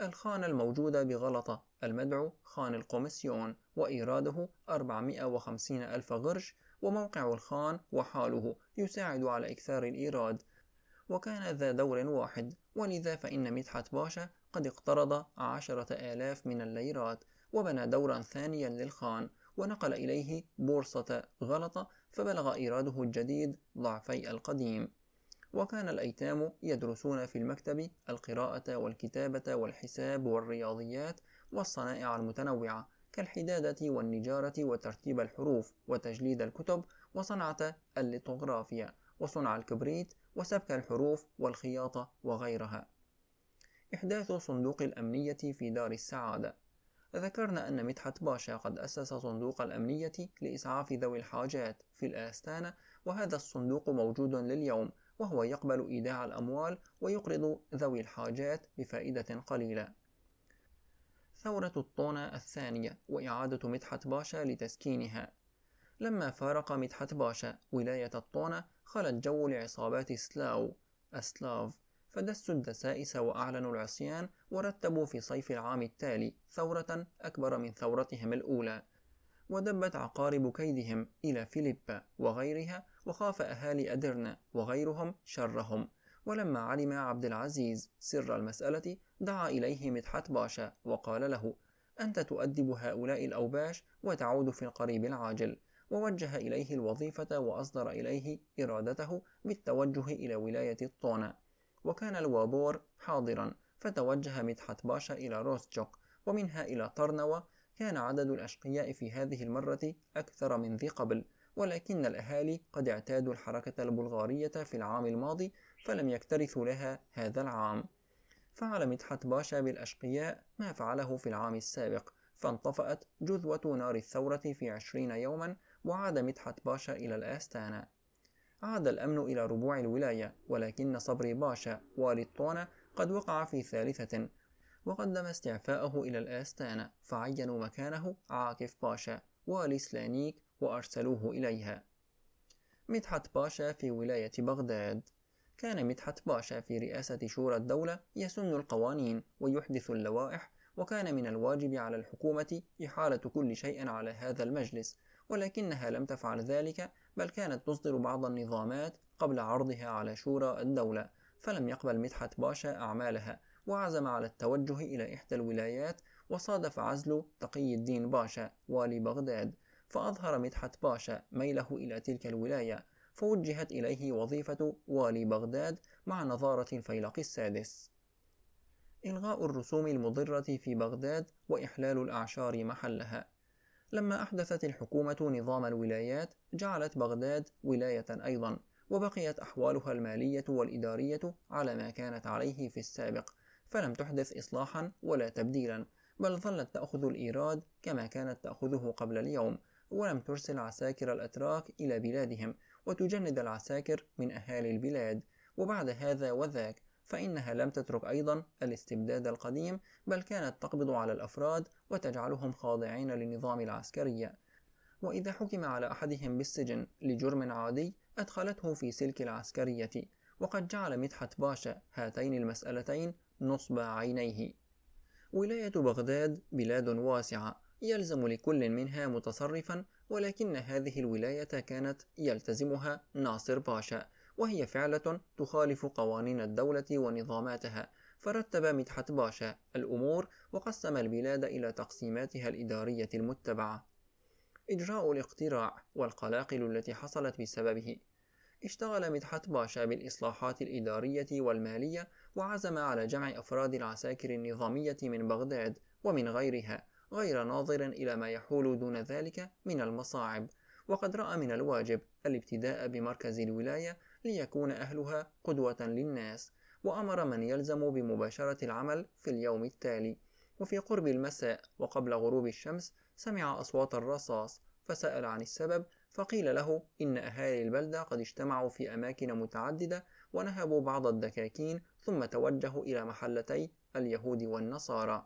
الخانة الموجودة بغلطة المدعو خان القومسيون، وإيراده أربعمائة وخمسين ألف غرش، وموقع الخان وحاله يساعد على إكثار الإيراد، وكان ذا دور واحد، ولذا فإن مدحت باشا قد اقترض عشرة آلاف من الليرات، وبنى دورا ثانيا للخان، ونقل إليه بورصة غلطة، فبلغ إيراده الجديد ضعفي القديم. وكان الأيتام يدرسون في المكتب القراءة والكتابة والحساب والرياضيات والصنائع المتنوعة كالحدادة والنجارة وترتيب الحروف وتجليد الكتب وصنعة الليتوغرافيا وصنع الكبريت وسبك الحروف والخياطة وغيرها. إحداث صندوق الأمنية في دار السعادة. ذكرنا أن مدحت باشا قد أسس صندوق الأمنية لإسعاف ذوي الحاجات في الآستانة، وهذا الصندوق موجود لليوم، وهو يقبل إيداع الأموال ويقرض ذوي الحاجات بفائدة قليلة. ثورة الطونة الثانية وإعادة مدحت باشا لتسكينها. لما فارق مدحت باشا ولاية الطونة خل الجو لعصابات سلاو أسلاف، فدسوا الدسائس وأعلنوا العصيان، ورتبوا في صيف العام التالي ثورة أكبر من ثورتهم الأولى، ودبت عقارب كيدهم إلى فيليبا وغيرها، وخاف أهالي أدرنا وغيرهم شرهم. ولما علم عبد العزيز سر المسألة دعا إليه مدحت باشا وقال له: أنت تؤدب هؤلاء الأوباش وتعود في القريب العاجل، ووجه إليه الوظيفة وأصدر إليه إرادته بالتوجه إلى ولاية الطونة. وكان الوابور حاضرا، فتوجه مدحت باشا إلى روستشوك ومنها إلى طرنوة. كان عدد الأشقياء في هذه المرة أكثر من ذي قبل، ولكن الأهالي قد اعتادوا الحركة البلغارية في العام الماضي فلم يكترثوا لها هذا العام. فعل مدحت باشا بالأشقياء ما فعله في العام السابق، فانطفأت جذوة نار الثورة في عشرين يوما، وعاد مدحت باشا إلى الآستانة. عاد الأمن إلى ربوع الولاية، ولكن صبري باشا والي الطونة قد وقع في ثالثة، وقدم استعفاءه إلى الآستانة، فعينوا مكانه عاكف باشا والي سلانيك وأرسلوه إليها. مدحت باشا في ولاية بغداد. كان مدحت باشا في رئاسة شورى الدولة يسن القوانين ويحدث اللوائح، وكان من الواجب على الحكومة إحالة كل شيء على هذا المجلس، ولكنها لم تفعل ذلك، بل كانت تصدر بعض النظامات قبل عرضها على شورى الدولة، فلم يقبل مدحت باشا أعمالها، وعزم على التوجه إلى إحدى الولايات، وصادف عزل تقي الدين باشا والي بغداد، فأظهر مدحت باشا ميله إلى تلك الولاية، فوجهت إليه وظيفة والي بغداد مع نظارة الفيلق السادس. إلغاء الرسوم المضرة في بغداد وإحلال الأعشار محلها. لما أحدثت الحكومة نظام الولايات جعلت بغداد ولاية أيضا، وبقيت أحوالها المالية والإدارية على ما كانت عليه في السابق، فلم تحدث إصلاحا ولا تبديلا، بل ظلت تأخذ الإيراد كما كانت تأخذه قبل اليوم، ولم ترسل عساكر الأتراك إلى بلادهم وتجند العساكر من أهالي البلاد. وبعد هذا وذاك فإنها لم تترك أيضا الاستبداد القديم، بل كانت تقبض على الأفراد وتجعلهم خاضعين للنظام العسكري، وإذا حكم على أحدهم بالسجن لجرم عادي أدخلته في سلك العسكرية. وقد جعل مدحت باشا هاتين المسألتين نصب عينيه. ولاية بغداد بلاد واسعة يلزم لكل منها متصرفا، ولكن هذه الولاية كانت يلتزمها ناصر باشا، وهي فعلة تخالف قوانين الدولة ونظاماتها، فرتب مدحت باشا الأمور وقسم البلاد إلى تقسيماتها الإدارية المتبعة. إجراء الاقتراع والقلاقل التي حصلت بسببه. اشتغل مدحت باشا بالإصلاحات الإدارية والمالية، وعزم على جمع أفراد العساكر النظامية من بغداد ومن غيرها، غير ناظر إلى ما يحول دون ذلك من المصاعب، وقد رأى من الواجب الابتداء بمركز الولاية ليكون أهلها قدوة للناس، وأمر من يلزم بمباشرة العمل في اليوم التالي. وفي قرب المساء وقبل غروب الشمس سمع أصوات الرصاص، فسأل عن السبب، فقيل له إن أهالي البلدة قد اجتمعوا في أماكن متعددة ونهبوا بعض الدكاكين، ثم توجهوا إلى محلتي اليهود والنصارى.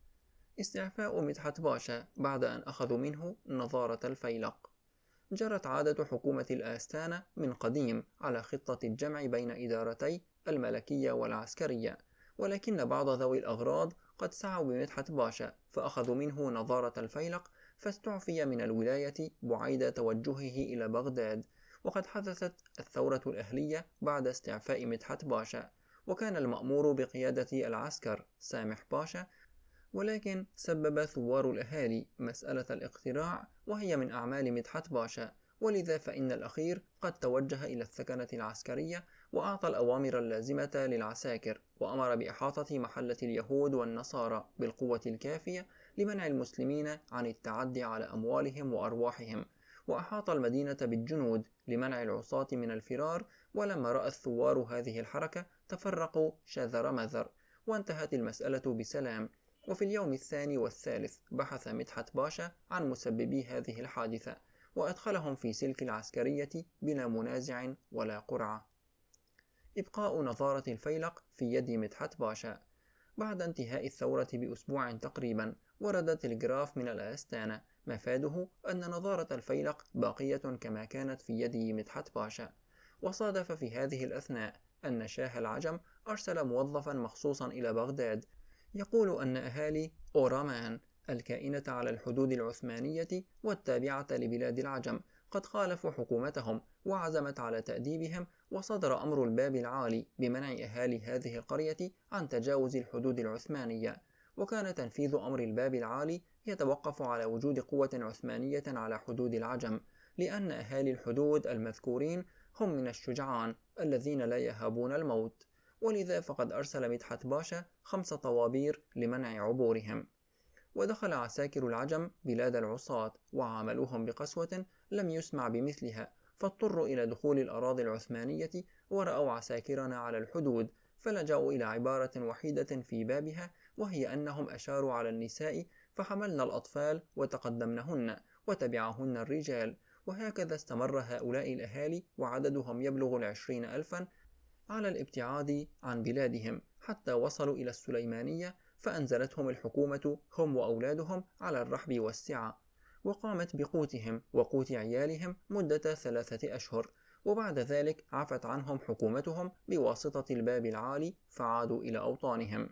استعفاء مدحت باشا بعد أن أخذوا منه نظارة الفيلق. جرت عادة حكومة الآستانة من قديم على خطة الجمع بين إدارتي الملكية والعسكرية، ولكن بعض ذوي الأغراض قد سعوا بمدحت باشا فأخذوا منه نظارة الفيلق، فاستعفي من الولاية بعيد توجهه إلى بغداد. وقد حدثت الثورة الأهلية بعد استعفاء مدحت باشا، وكان المأمور بقيادة العسكر سامح باشا، ولكن سبب ثوار الأهالي مسألة الاقتراع وهي من أعمال مدحت باشا، ولذا فإن الأخير قد توجه إلى الثكنة العسكرية وأعطى الأوامر اللازمة للعساكر، وأمر بإحاطة محلة اليهود والنصارى بالقوة الكافية لمنع المسلمين عن التعدي على أموالهم وأرواحهم، وأحاط المدينة بالجنود لمنع العصاة من الفرار. ولما رأى الثوار هذه الحركة تفرقوا شذر مذر، وانتهت المسألة بسلام. وفي اليوم الثاني والثالث بحث مدحت باشا عن مسببي هذه الحادثة، وأدخلهم في سلك العسكرية بلا منازع ولا قرعة. إبقاء نظارة الفيلق في يد مدحت باشا. بعد انتهاء الثورة بأسبوع تقريبا ورد تلغراف من الآستانة مفاده أن نظارة الفيلق باقية كما كانت في يد مدحت باشا. وصادف في هذه الأثناء أن شاه العجم أرسل موظفا مخصوصا إلى بغداد يقول أن أهالي أورامان الكائنة على الحدود العثمانية والتابعة لبلاد العجم قد خالفوا حكومتهم وعزمت على تأديبهم، وصدر أمر الباب العالي بمنع أهالي هذه القرية عن تجاوز الحدود العثمانية. وكان تنفيذ أمر الباب العالي يتوقف على وجود قوة عثمانية على حدود العجم، لأن أهالي الحدود المذكورين هم من الشجعان الذين لا يهابون الموت، ولذا فقد أرسل مدحت باشا خمس طوابير لمنع عبورهم. ودخل عساكر العجم بلاد العصاة وعاملوهم بقسوة لم يسمع بمثلها، فاضطروا إلى دخول الأراضي العثمانية ورأوا عساكرنا على الحدود، فلجأوا إلى عبارة وحيدة في بابها، وهي أنهم أشاروا على النساء فحملنا الأطفال وتقدمنهن وتبعهن الرجال. وهكذا استمر هؤلاء الأهالي وعددهم يبلغ العشرين ألفا على الابتعاد عن بلادهم حتى وصلوا إلى السليمانية، فأنزلتهم الحكومة هم وأولادهم على الرحب والسعة، وقامت بقوتهم وقوت عيالهم مدة ثلاثة أشهر، وبعد ذلك عفت عنهم حكومتهم بواسطة الباب العالي فعادوا إلى أوطانهم.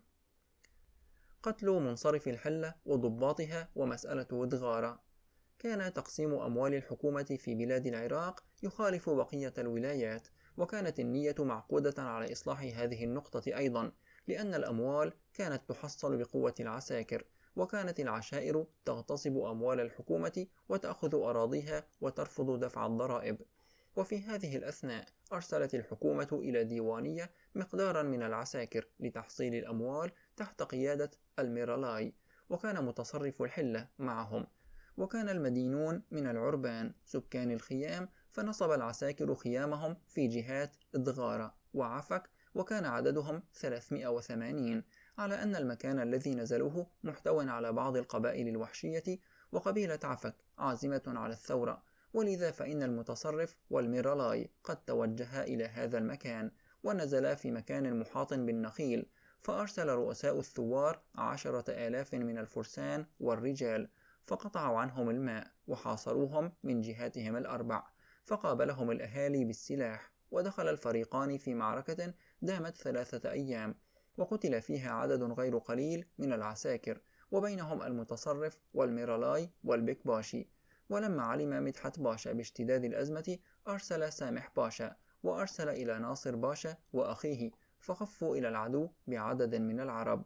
قتل منصرف الحلة وضباطها ومسألة ودغارة. كان تقسيم أموال الحكومة في بلاد العراق يخالف بقية الولايات، وكانت النية معقودة على إصلاح هذه النقطة أيضا، لأن الأموال كانت تحصل بقوة العساكر، وكانت العشائر تغتصب أموال الحكومة وتأخذ أراضيها وترفض دفع الضرائب. وفي هذه الأثناء أرسلت الحكومة إلى ديوانية مقدارا من العساكر لتحصيل الأموال تحت قيادة الميرالاي، وكان متصرف الحلة معهم، وكان المدينون من العربان سكان الخيام، فنصب العساكر خيامهم في جهات إدغارة وعفك، وكان عددهم ثلاثمائة وثمانين، على أن المكان الذي نزلوه محتوى على بعض القبائل الوحشية، وقبيلة عفك عازمة على الثورة، ولذا فإن المتصرف والميرالاي قد توجها إلى هذا المكان ونزلا في مكان محاط بالنخيل، فأرسل رؤساء الثوار عشرة آلاف من الفرسان والرجال، فقطعوا عنهم الماء وحاصروهم من جهاتهم الأربع، فقابلهم الأهالي بالسلاح، ودخل الفريقان في معركة دامت ثلاثة أيام، وقتل فيها عدد غير قليل من العساكر، وبينهم المتصرف والميرالاي والبكباشي. ولما علم مدحت باشا باشتداد الأزمة أرسل سامح باشا، وأرسل إلى ناصر باشا وأخيه، فخفوا إلى العدو بعدد من العرب.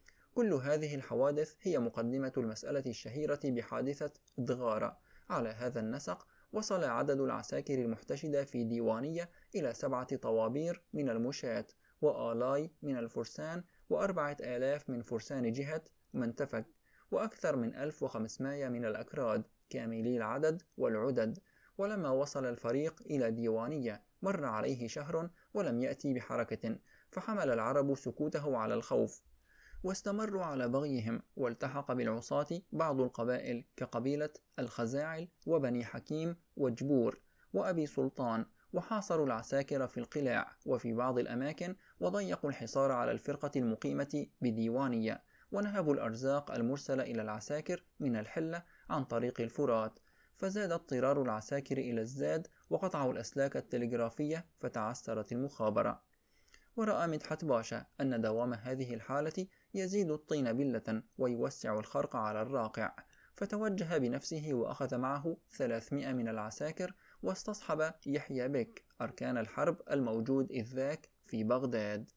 كل هذه الحوادث هي مقدمة المسألة الشهيرة بحادثة إدغارة. على هذا النسق وصل عدد العساكر المحتشدة في ديوانية إلى سبعة طوابير من المشاة، وآلاي من الفرسان، وأربعة آلاف من فرسان جهة منتفك، وأكثر من ألف وخمسمائة من الأكراد كاملي العدد والعدد. ولما وصل الفريق إلى ديوانية مر عليه شهر ولم يأتي بحركة، فحمل العرب سكوته على الخوف، واستمروا على بغيهم، والتحق بالعصاة بعض القبائل كقبيلة الخزاعل وبني حكيم وجبور وأبي سلطان، وحاصروا العساكر في القلاع وفي بعض الأماكن، وضيقوا الحصار على الفرقة المقيمة بديوانية، ونهبوا الأرزاق المرسلة إلى العساكر من الحلة عن طريق الفرات، فزاد اضطرار العساكر إلى الزاد، وقطعوا الأسلاك التلغرافية فتعثرت المخابرة. ورأى مدحت باشا أن دوام هذه الحالة يزيد الطين بلة ويوسع الخرق على الراقع، فتوجه بنفسه وأخذ معه ثلاثمائة من العساكر واستصحب يحيى بك أركان الحرب الموجود إذ ذاك في بغداد.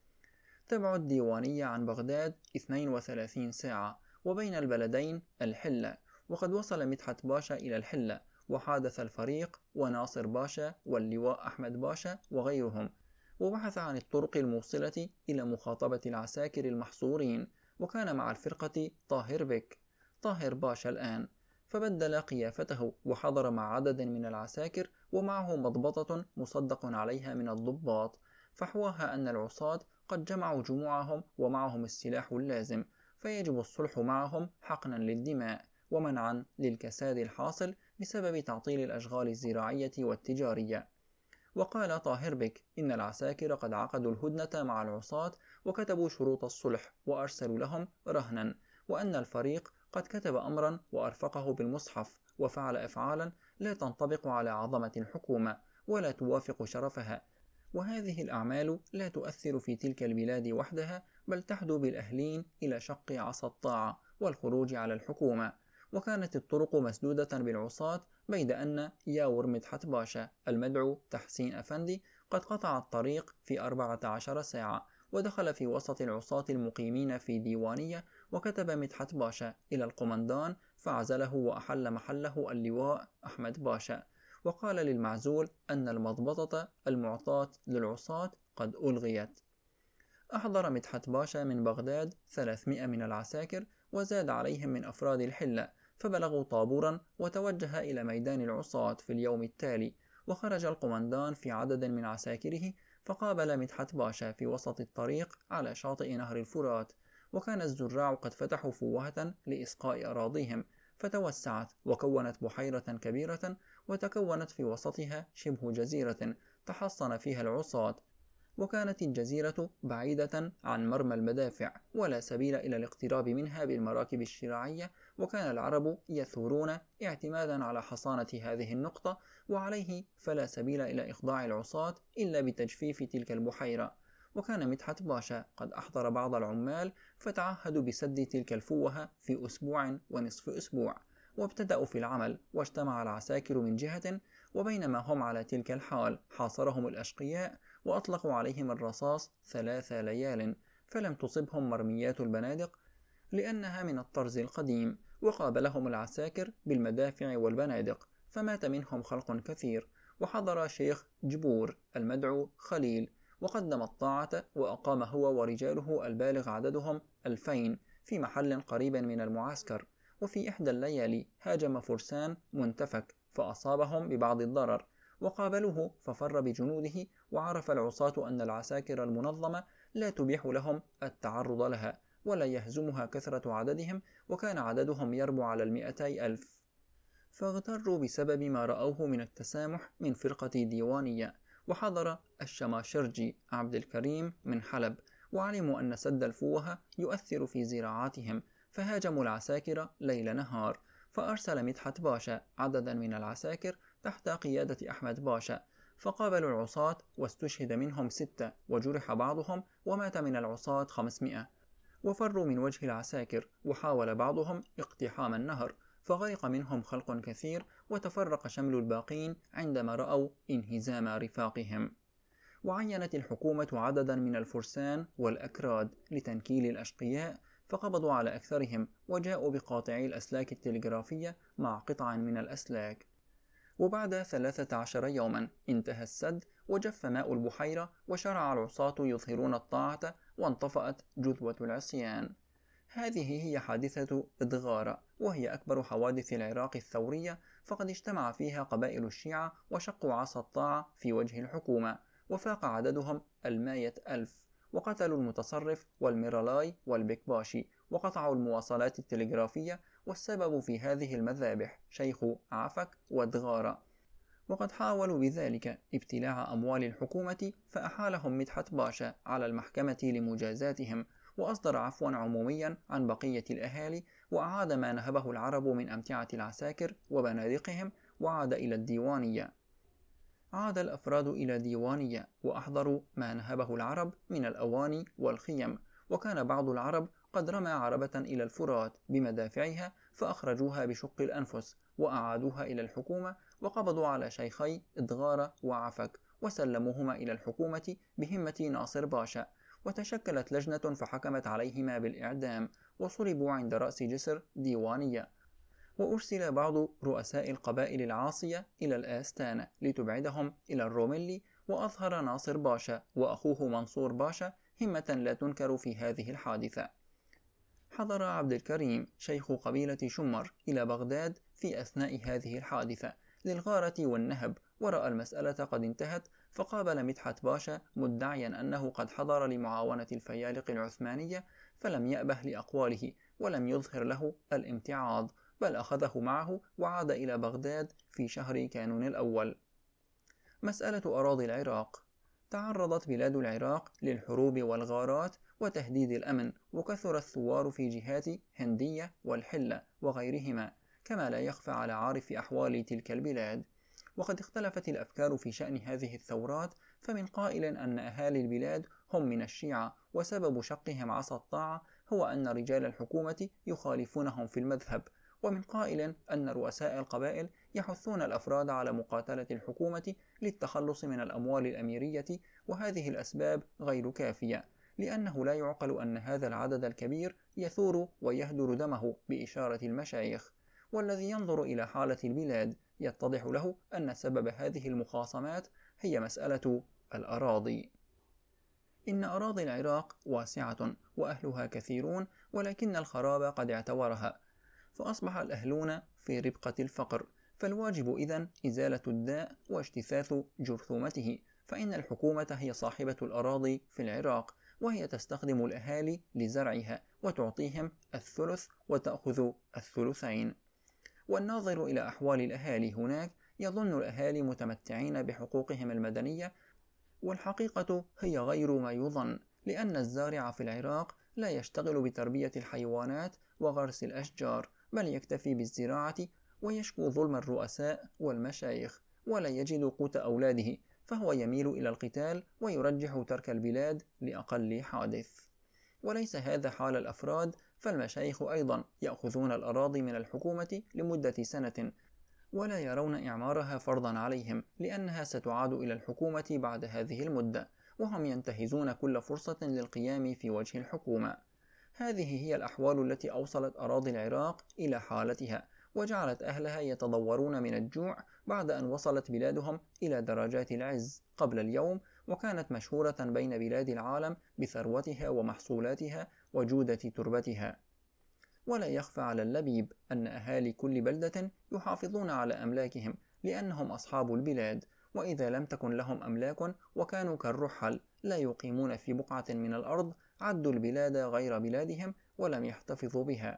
تبعد الديوانية عن بغداد اثنين وثلاثين ساعة، وبين البلدين الحلة، وقد وصل مدحت باشا إلى الحلة وحادث الفريق وناصر باشا واللواء أحمد باشا وغيرهم، وبحث عن الطرق الموصلة إلى مخاطبة العساكر المحصورين، وكان مع الفرقة طاهر بك طاهر باشا الآن، فبدل قيافته وحضر مع عدد من العساكر ومعه مضبطة مصدق عليها من الضباط، فحواها أن العصاة قد جمعوا جموعهم ومعهم السلاح اللازم، فيجب الصلح معهم حقنا للدماء ومنعا للكساد الحاصل بسبب تعطيل الأشغال الزراعية والتجارية. وقال طاهر بك إن العساكر قد عقدوا الهدنة مع العصاة وكتبوا شروط الصلح وأرسلوا لهم رهنا، وأن الفريق قد كتب أمرا وأرفقه بالمصحف وفعل أفعالا لا تنطبق على عظمة الحكومة ولا توافق شرفها، وهذه الأعمال لا تؤثر في تلك البلاد وحدها، بل تحدو بالأهلين إلى شق عصا الطاعة والخروج على الحكومة. وكانت الطرق مسدودة بالعصاة، بيد أن ياور مدحت باشا المدعو تحسين أفندي قد قطع الطريق في أربعة عشر ساعة، ودخل في وسط العصاة المقيمين في ديوانية، وكتب مدحت باشا إلى القمندان فعزله وأحل محله اللواء أحمد باشا، وقال للمعزول أن المضبطة المعطاة للعصاة قد ألغيت. أحضر مدحت باشا من بغداد ثلاثمائة من العساكر وزاد عليهم من أفراد الحلة، فبلغوا طابورا وتوجه إلى ميدان العصاة في اليوم التالي، وخرج القمندان في عدد من عساكره، فقابل مدحت باشا في وسط الطريق على شاطئ نهر الفرات، وكان الزراع قد فتحوا فوهة لإسقاء أراضيهم، فتوسعت وكونت بحيرة كبيرة، وتكونت في وسطها شبه جزيرة تحصن فيها العصاة، وكانت الجزيرة بعيدة عن مرمى المدافع ولا سبيل إلى الاقتراب منها بالمراكب الشراعية، وكان العرب يثورون اعتمادا على حصانة هذه النقطة، وعليه فلا سبيل إلى إخضاع العصاة إلا بتجفيف تلك البحيرة. وكان مدحت باشا قد أحضر بعض العمال فتعهدوا بسد تلك الفوهة في أسبوع ونصف أسبوع، وابتدأوا في العمل، واجتمع العساكر من جهة، وبينما هم على تلك الحال حاصرهم الأشقياء وأطلقوا عليهم الرصاص ثلاث ليال، فلم تصبهم مرميات البنادق لأنها من الطرز القديم، وقابلهم العساكر بالمدافع والبنادق، فمات منهم خلق كثير. وحضر شيخ جبور المدعو خليل وقدم الطاعة، وأقام هو ورجاله البالغ عددهم ألفين في محل قريب من المعسكر. وفي إحدى الليالي هاجم فرسان منتفك فأصابهم ببعض الضرر، وقابلوه ففر بجنوده، وعرف العصاة أن العساكر المنظمة لا تبيح لهم التعرض لها ولا يهزمها كثرة عددهم، وكان عددهم يربو على المئتي ألف، فاغتروا بسبب ما رأوه من التسامح من فرقة ديوانية. وحضر الشماشرجي عبد الكريم من حلب، وعلموا أن سد الفوهة يؤثر في زراعاتهم، فهاجموا العساكر ليل نهار، فأرسل مدحت باشا عددا من العساكر تحت قيادة أحمد باشا، فقابلوا العصاة واستشهد منهم ستة وجرح بعضهم، ومات من العصاة خمسمائة، وفروا من وجه العساكر، وحاول بعضهم اقتحام النهر فغرق منهم خلق كثير، وتفرق شمل الباقين عندما رأوا انهزام رفاقهم. وعينت الحكومة عددا من الفرسان والأكراد لتنكيل الأشقياء، فقبضوا على أكثرهم وجاءوا بقاطعي الأسلاك التلغرافية مع قطع من الأسلاك. وبعد ثلاثة عشر يوما انتهى السد وجف ماء البحيرة، وشرع العصاة يظهرون الطاعة، وانطفأت جذوة العصيان. هذه هي حادثة إدغارة، وهي أكبر حوادث العراق الثورية، فقد اجتمع فيها قبائل الشيعة وشقوا عصا الطاعة في وجه الحكومة، وفاق عددهم المائة ألف، وقتلوا المتصرف والميرالاي والبكباشي، وقطعوا المواصلات التلغرافية، والسبب في هذه المذابح شيخ عفك وادغارة. وقد حاولوا بذلك ابتلاع أموال الحكومة، فأحالهم مدحت باشا على المحكمة لمجازاتهم، وأصدر عفوا عموميا عن بقية الأهالي، وأعاد ما نهبه العرب من أمتعة العساكر وبنادقهم، وعاد إلى الديوانية. عاد الأفراد إلى ديوانية وأحضروا ما نهبه العرب من الأواني والخيم، وكان بعض العرب قد رمى عربة إلى الفرات بمدافعها فأخرجوها بشق الأنفس وأعادوها إلى الحكومة، وقبضوا على شيخي إدغار وعفك وسلموهما إلى الحكومة بهمة ناصر باشا، وتشكلت لجنة فحكمت عليهما بالإعدام وصلبوا عند رأس جسر ديوانية. وأرسل بعض رؤساء القبائل العاصية إلى الآستانة لتبعدهم إلى الروميلي، وأظهر ناصر باشا وأخوه منصور باشا همة لا تنكر في هذه الحادثة. حضر عبد الكريم شيخ قبيلة شمر إلى بغداد في أثناء هذه الحادثة للغارة والنهب، ورأى المسألة قد انتهت، فقابل مدحت باشا مدعيا أنه قد حضر لمعاونة الفيالق العثمانية، فلم يأبه لأقواله ولم يظهر له الامتعاض، بل أخذه معه وعاد إلى بغداد في شهر كانون الأول. مسألة أراضي العراق. تعرضت بلاد العراق للحروب والغارات وتهديد الأمن، وكثر الثوار في جهات هندية والحلة وغيرهما، كما لا يخفى على عارف أحوال تلك البلاد. وقد اختلفت الأفكار في شأن هذه الثورات، فمن قائل أن أهالي البلاد هم من الشيعة، وسبب شقهم عصا الطاعة هو أن رجال الحكومة يخالفونهم في المذهب، ومن قائل أن رؤساء القبائل يحثون الأفراد على مقاتلة الحكومة للتخلص من الأموال الأميرية، وهذه الأسباب غير كافية، لأنه لا يعقل أن هذا العدد الكبير يثور ويهدر دمه بإشارة المشايخ. والذي ينظر إلى حالة البلاد يتضح له أن سبب هذه المخاصمات هي مسألة الأراضي. إن أراضي العراق واسعة وأهلها كثيرون، ولكن الخراب قد اعتورها، فأصبح الأهلون في ربقة الفقر، فالواجب إذن إزالة الداء واجتثاث جرثومته، فإن الحكومة هي صاحبة الأراضي في العراق، وهي تستخدم الأهالي لزرعها وتعطيهم الثلث وتأخذ الثلثين. والناظر إلى أحوال الأهالي هناك يظن الأهالي متمتعين بحقوقهم المدنية، والحقيقة هي غير ما يظن، لأن الزارع في العراق لا يشتغل بتربية الحيوانات وغرس الأشجار، بل يكتفي بالزراعة، ويشكو ظلم الرؤساء والمشايخ ولا يجد قوت أولاده، فهو يميل إلى القتال ويرجح ترك البلاد لأقل حادث. وليس هذا حال الأفراد، فالمشايخ أيضا يأخذون الأراضي من الحكومة لمدة سنة، ولا يرون إعمارها فرضا عليهم، لأنها ستعاد إلى الحكومة بعد هذه المدة، وهم ينتهزون كل فرصة للقيام في وجه الحكومة. هذه هي الأحوال التي أوصلت أراضي العراق إلى حالتها، وجعلت أهلها يتضورون من الجوع بعد أن وصلت بلادهم إلى درجات العز قبل اليوم، وكانت مشهورة بين بلاد العالم بثروتها ومحصولاتها وجودة تربتها. ولا يخفى على اللبيب أن أهالي كل بلدة يحافظون على أملاكهم، لأنهم أصحاب البلاد، وإذا لم تكن لهم أملاك وكانوا كالرحل لا يقيمون في بقعة من الأرض، عدوا البلاد غير بلادهم ولم يحتفظوا بها.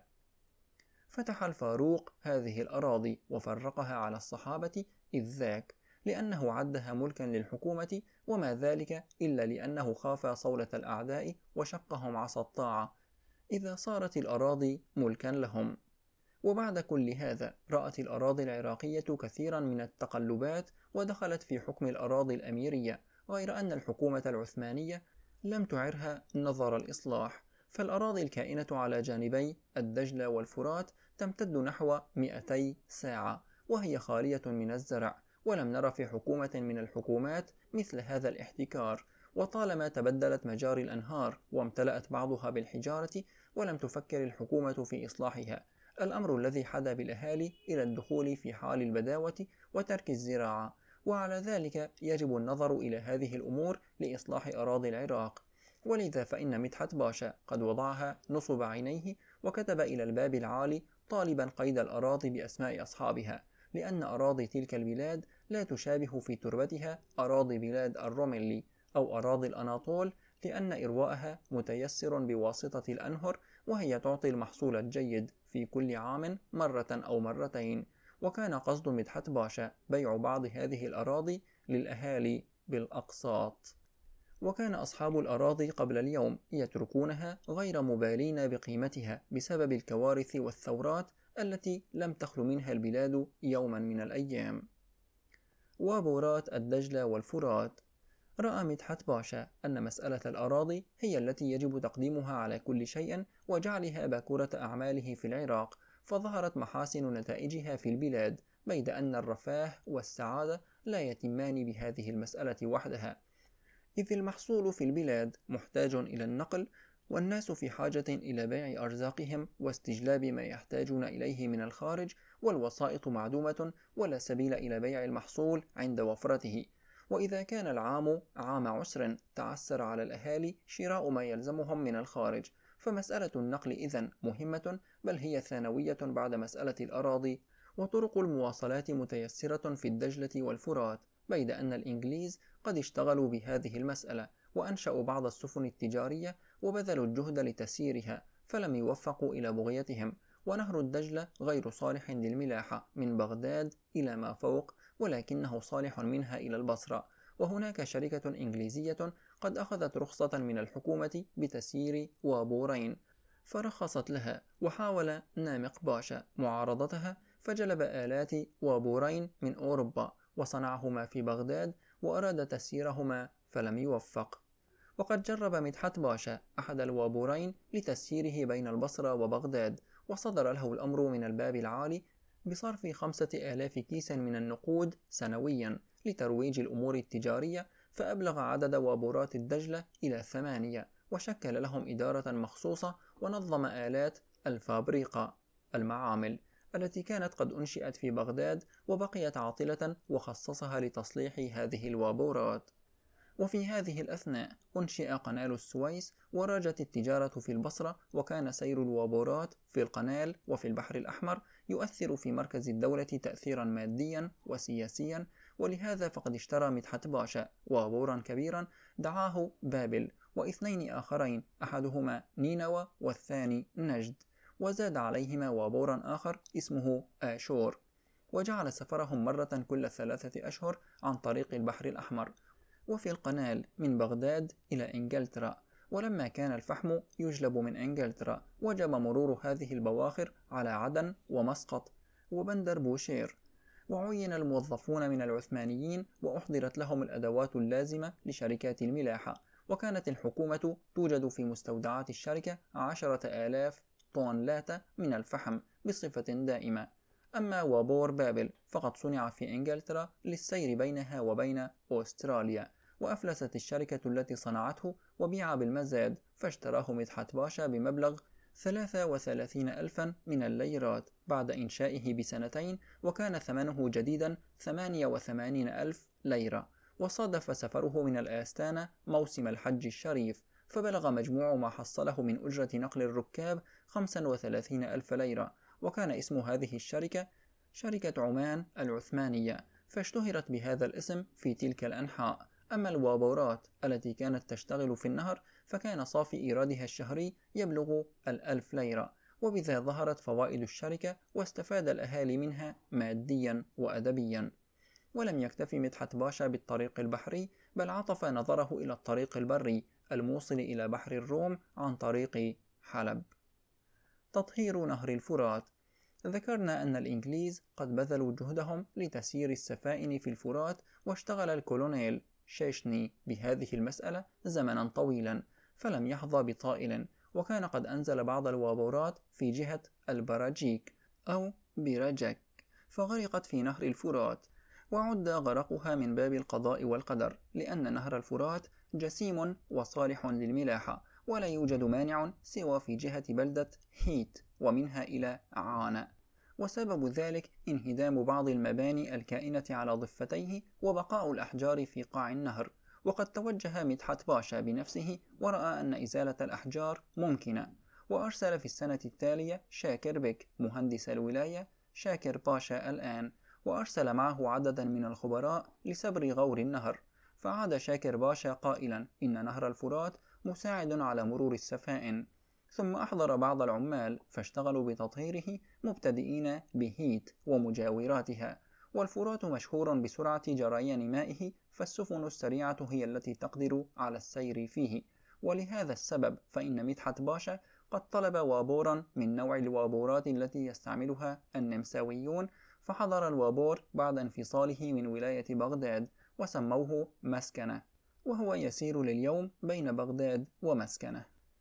فتح الفاروق هذه الأراضي وفرقها على الصحابة إذ ذاك، لأنه عدها ملكا للحكومة، وما ذلك إلا لأنه خاف صولة الأعداء وشقهم عصا الطاعة إذا صارت الأراضي ملكا لهم. وبعد كل هذا رأت الأراضي العراقية كثيرا من التقلبات ودخلت في حكم الأراضي الأميرية، غير أن الحكومة العثمانية لم تعرها نظر الإصلاح، فالأراضي الكائنة على جانبي الدجلة والفرات تمتد نحو مئتي ساعة، وهي خالية من الزرع، ولم نر في حكومة من الحكومات مثل هذا الاحتكار، وطالما تبدلت مجاري الأنهار وامتلأت بعضها بالحجارة، ولم تفكر الحكومة في إصلاحها، الأمر الذي حدا بالأهالي إلى الدخول في حال البداوة وترك الزراعة. وعلى ذلك يجب النظر إلى هذه الأمور لإصلاح أراضي العراق، ولذا فإن مدحت باشا قد وضعها نصب عينيه وكتب إلى الباب العالي طالبا قيد الأراضي بأسماء أصحابها، لأن أراضي تلك البلاد لا تشابه في تربتها أراضي بلاد الروميلي أو أراضي الأناطول، لأن إرواءها متيسر بواسطة الأنهر، وهي تعطي المحصول الجيد في كل عام مرة أو مرتين. وكان قصد مدحت باشا بيع بعض هذه الأراضي للأهالي بالأقساط، وكان أصحاب الأراضي قبل اليوم يتركونها غير مبالين بقيمتها بسبب الكوارث والثورات التي لم تخل منها البلاد يوما من الأيام. وابورات الدجلة والفرات. رأى مدحت باشا أن مسألة الأراضي هي التي يجب تقديمها على كل شيء وجعلها باكورة أعماله في العراق، فظهرت محاسن نتائجها في البلاد، بيد أن الرفاه والسعادة لا يتمان بهذه المسألة وحدها، إذ المحصول في البلاد محتاج إلى النقل، والناس في حاجة إلى بيع أرزاقهم واستجلاب ما يحتاجون إليه من الخارج، والوسائط معدومة ولا سبيل إلى بيع المحصول عند وفرته. وإذا كان العام عام عسر تعسر على الأهالي شراء ما يلزمهم من الخارج، فمسألة النقل إذن مهمة، بل هي ثانوية بعد مسألة الأراضي. وطرق المواصلات متيسرة في الدجلة والفرات، بيد أن الإنجليز قد اشتغلوا بهذه المسألة وأنشأوا بعض السفن التجارية وبذلوا الجهد لتسييرها، فلم يوفقوا إلى بغيتهم. ونهر الدجلة غير صالح للملاحة من بغداد إلى ما فوق، ولكنه صالح منها إلى البصرة، وهناك شركة إنجليزية قد أخذت رخصة من الحكومة بتسيير وابورين، فرخصت لها، وحاول نامق باشا معارضتها، فجلب آلات وابورين من أوروبا وصنعهما في بغداد، وأراد تسييرهما فلم يوفق. وقد جرب مدحت باشا أحد الوابورين لتسييره بين البصرة وبغداد، وصدر له الأمر من الباب العالي بصرف خمسة آلاف كيس من النقود سنويا لترويج الأمور التجارية، فأبلغ عدد وابورات الدجلة إلى ثمانية، وشكل لهم إدارة مخصوصة ونظم آلات الفابريقا المعامل التي كانت قد أنشئت في بغداد وبقيت عاطلة، وخصصها لتصليح هذه الوابورات. وفي هذه الأثناء أنشئ قنال السويس، وراجت التجارة في البصرة، وكان سير الوابورات في القنال وفي البحر الأحمر يؤثر في مركز الدولة تأثيرا ماديا وسياسيا، ولهذا فقد اشترى مدحت باشا وابورا كبيرا دعاه بابل، واثنين آخرين أحدهما نينوى والثاني نجد، وزاد عليهما وابورا آخر اسمه آشور، وجعل سفرهم مرة كل ثلاثة أشهر عن طريق البحر الأحمر وفي القنال من بغداد إلى إنجلترا. ولما كان الفحم يجلب من إنجلترا، وجب مرور هذه البواخر على عدن ومسقط وبندر بوشير، وعين الموظفون من العثمانيين، وأحضرت لهم الأدوات اللازمة لشركات الملاحة، وكانت الحكومة توجد في مستودعات الشركة عشرة آلاف طن لاتة من الفحم بصفة دائمة. أما وابور بابل فقد صنع في إنجلترا للسير بينها وبين أستراليا، وأفلست الشركة التي صنعته وبيع بالمزاد، فاشتراه مدحت باشا بمبلغ ثلاثة وثلاثين ألفا من الليرات بعد إنشائه بسنتين، وكان ثمنه جديدا ثمانية وثمانين ألف ليرة. وصادف سفره من الآستانة موسم الحج الشريف، فبلغ مجموع ما حصله من أجرة نقل الركاب خمسة وثلاثين ألف ليرة، وكان اسم هذه الشركة شركة عمان العثمانية، فاشتهرت بهذا الاسم في تلك الأنحاء. أما الوابورات التي كانت تشتغل في النهر فكان صافي إيرادها الشهري يبلغ الألف ليرة، وبذا ظهرت فوائد الشركة واستفاد الأهالي منها ماديا وأدبيا. ولم يكتفي مدحت باشا بالطريق البحري، بل عطف نظره إلى الطريق البري الموصل إلى بحر الروم عن طريق حلب. تطهير نهر الفرات. ذكرنا أن الإنجليز قد بذلوا جهدهم لتسيير السفائن في الفرات، واشتغل الكولونيل شيشني بهذه المسألة زمنا طويلا، فلم يحظى بطائل، وكان قد أنزل بعض الوابورات في جهة البراجيك أو بيراجك، فغرقت في نهر الفرات، وعد غرقها من باب القضاء والقدر، لأن نهر الفرات جسيم وصالح للملاحة، ولا يوجد مانع سوى في جهة بلدة هيت ومنها إلى عانى، وسبب ذلك انهدام بعض المباني الكائنة على ضفتيه وبقاء الأحجار في قاع النهر. وقد توجه مدحت باشا بنفسه ورأى أن إزالة الأحجار ممكنة، وأرسل في السنة التالية شاكر بك مهندس الولاية شاكر باشا الآن، وأرسل معه عددا من الخبراء لسبر غور النهر. فعاد شاكر باشا قائلا إن نهر الفرات مساعد على مرور السفائن، ثم أحضر بعض العمال فاشتغلوا بتطهيره مبتدئين بهيت ومجاوراتها. والفرات مشهور بسرعة جريان مائه، فالسفن السريعة هي التي تقدر على السير فيه، ولهذا السبب فإن مدحت باشا قد طلب وابورا من نوع الوابورات التي يستعملها النمساويون، فحضر الوابور بعد انفصاله من ولاية بغداد وسموه مسكنة، وهو يسير لليوم بين بغداد ومسكنة.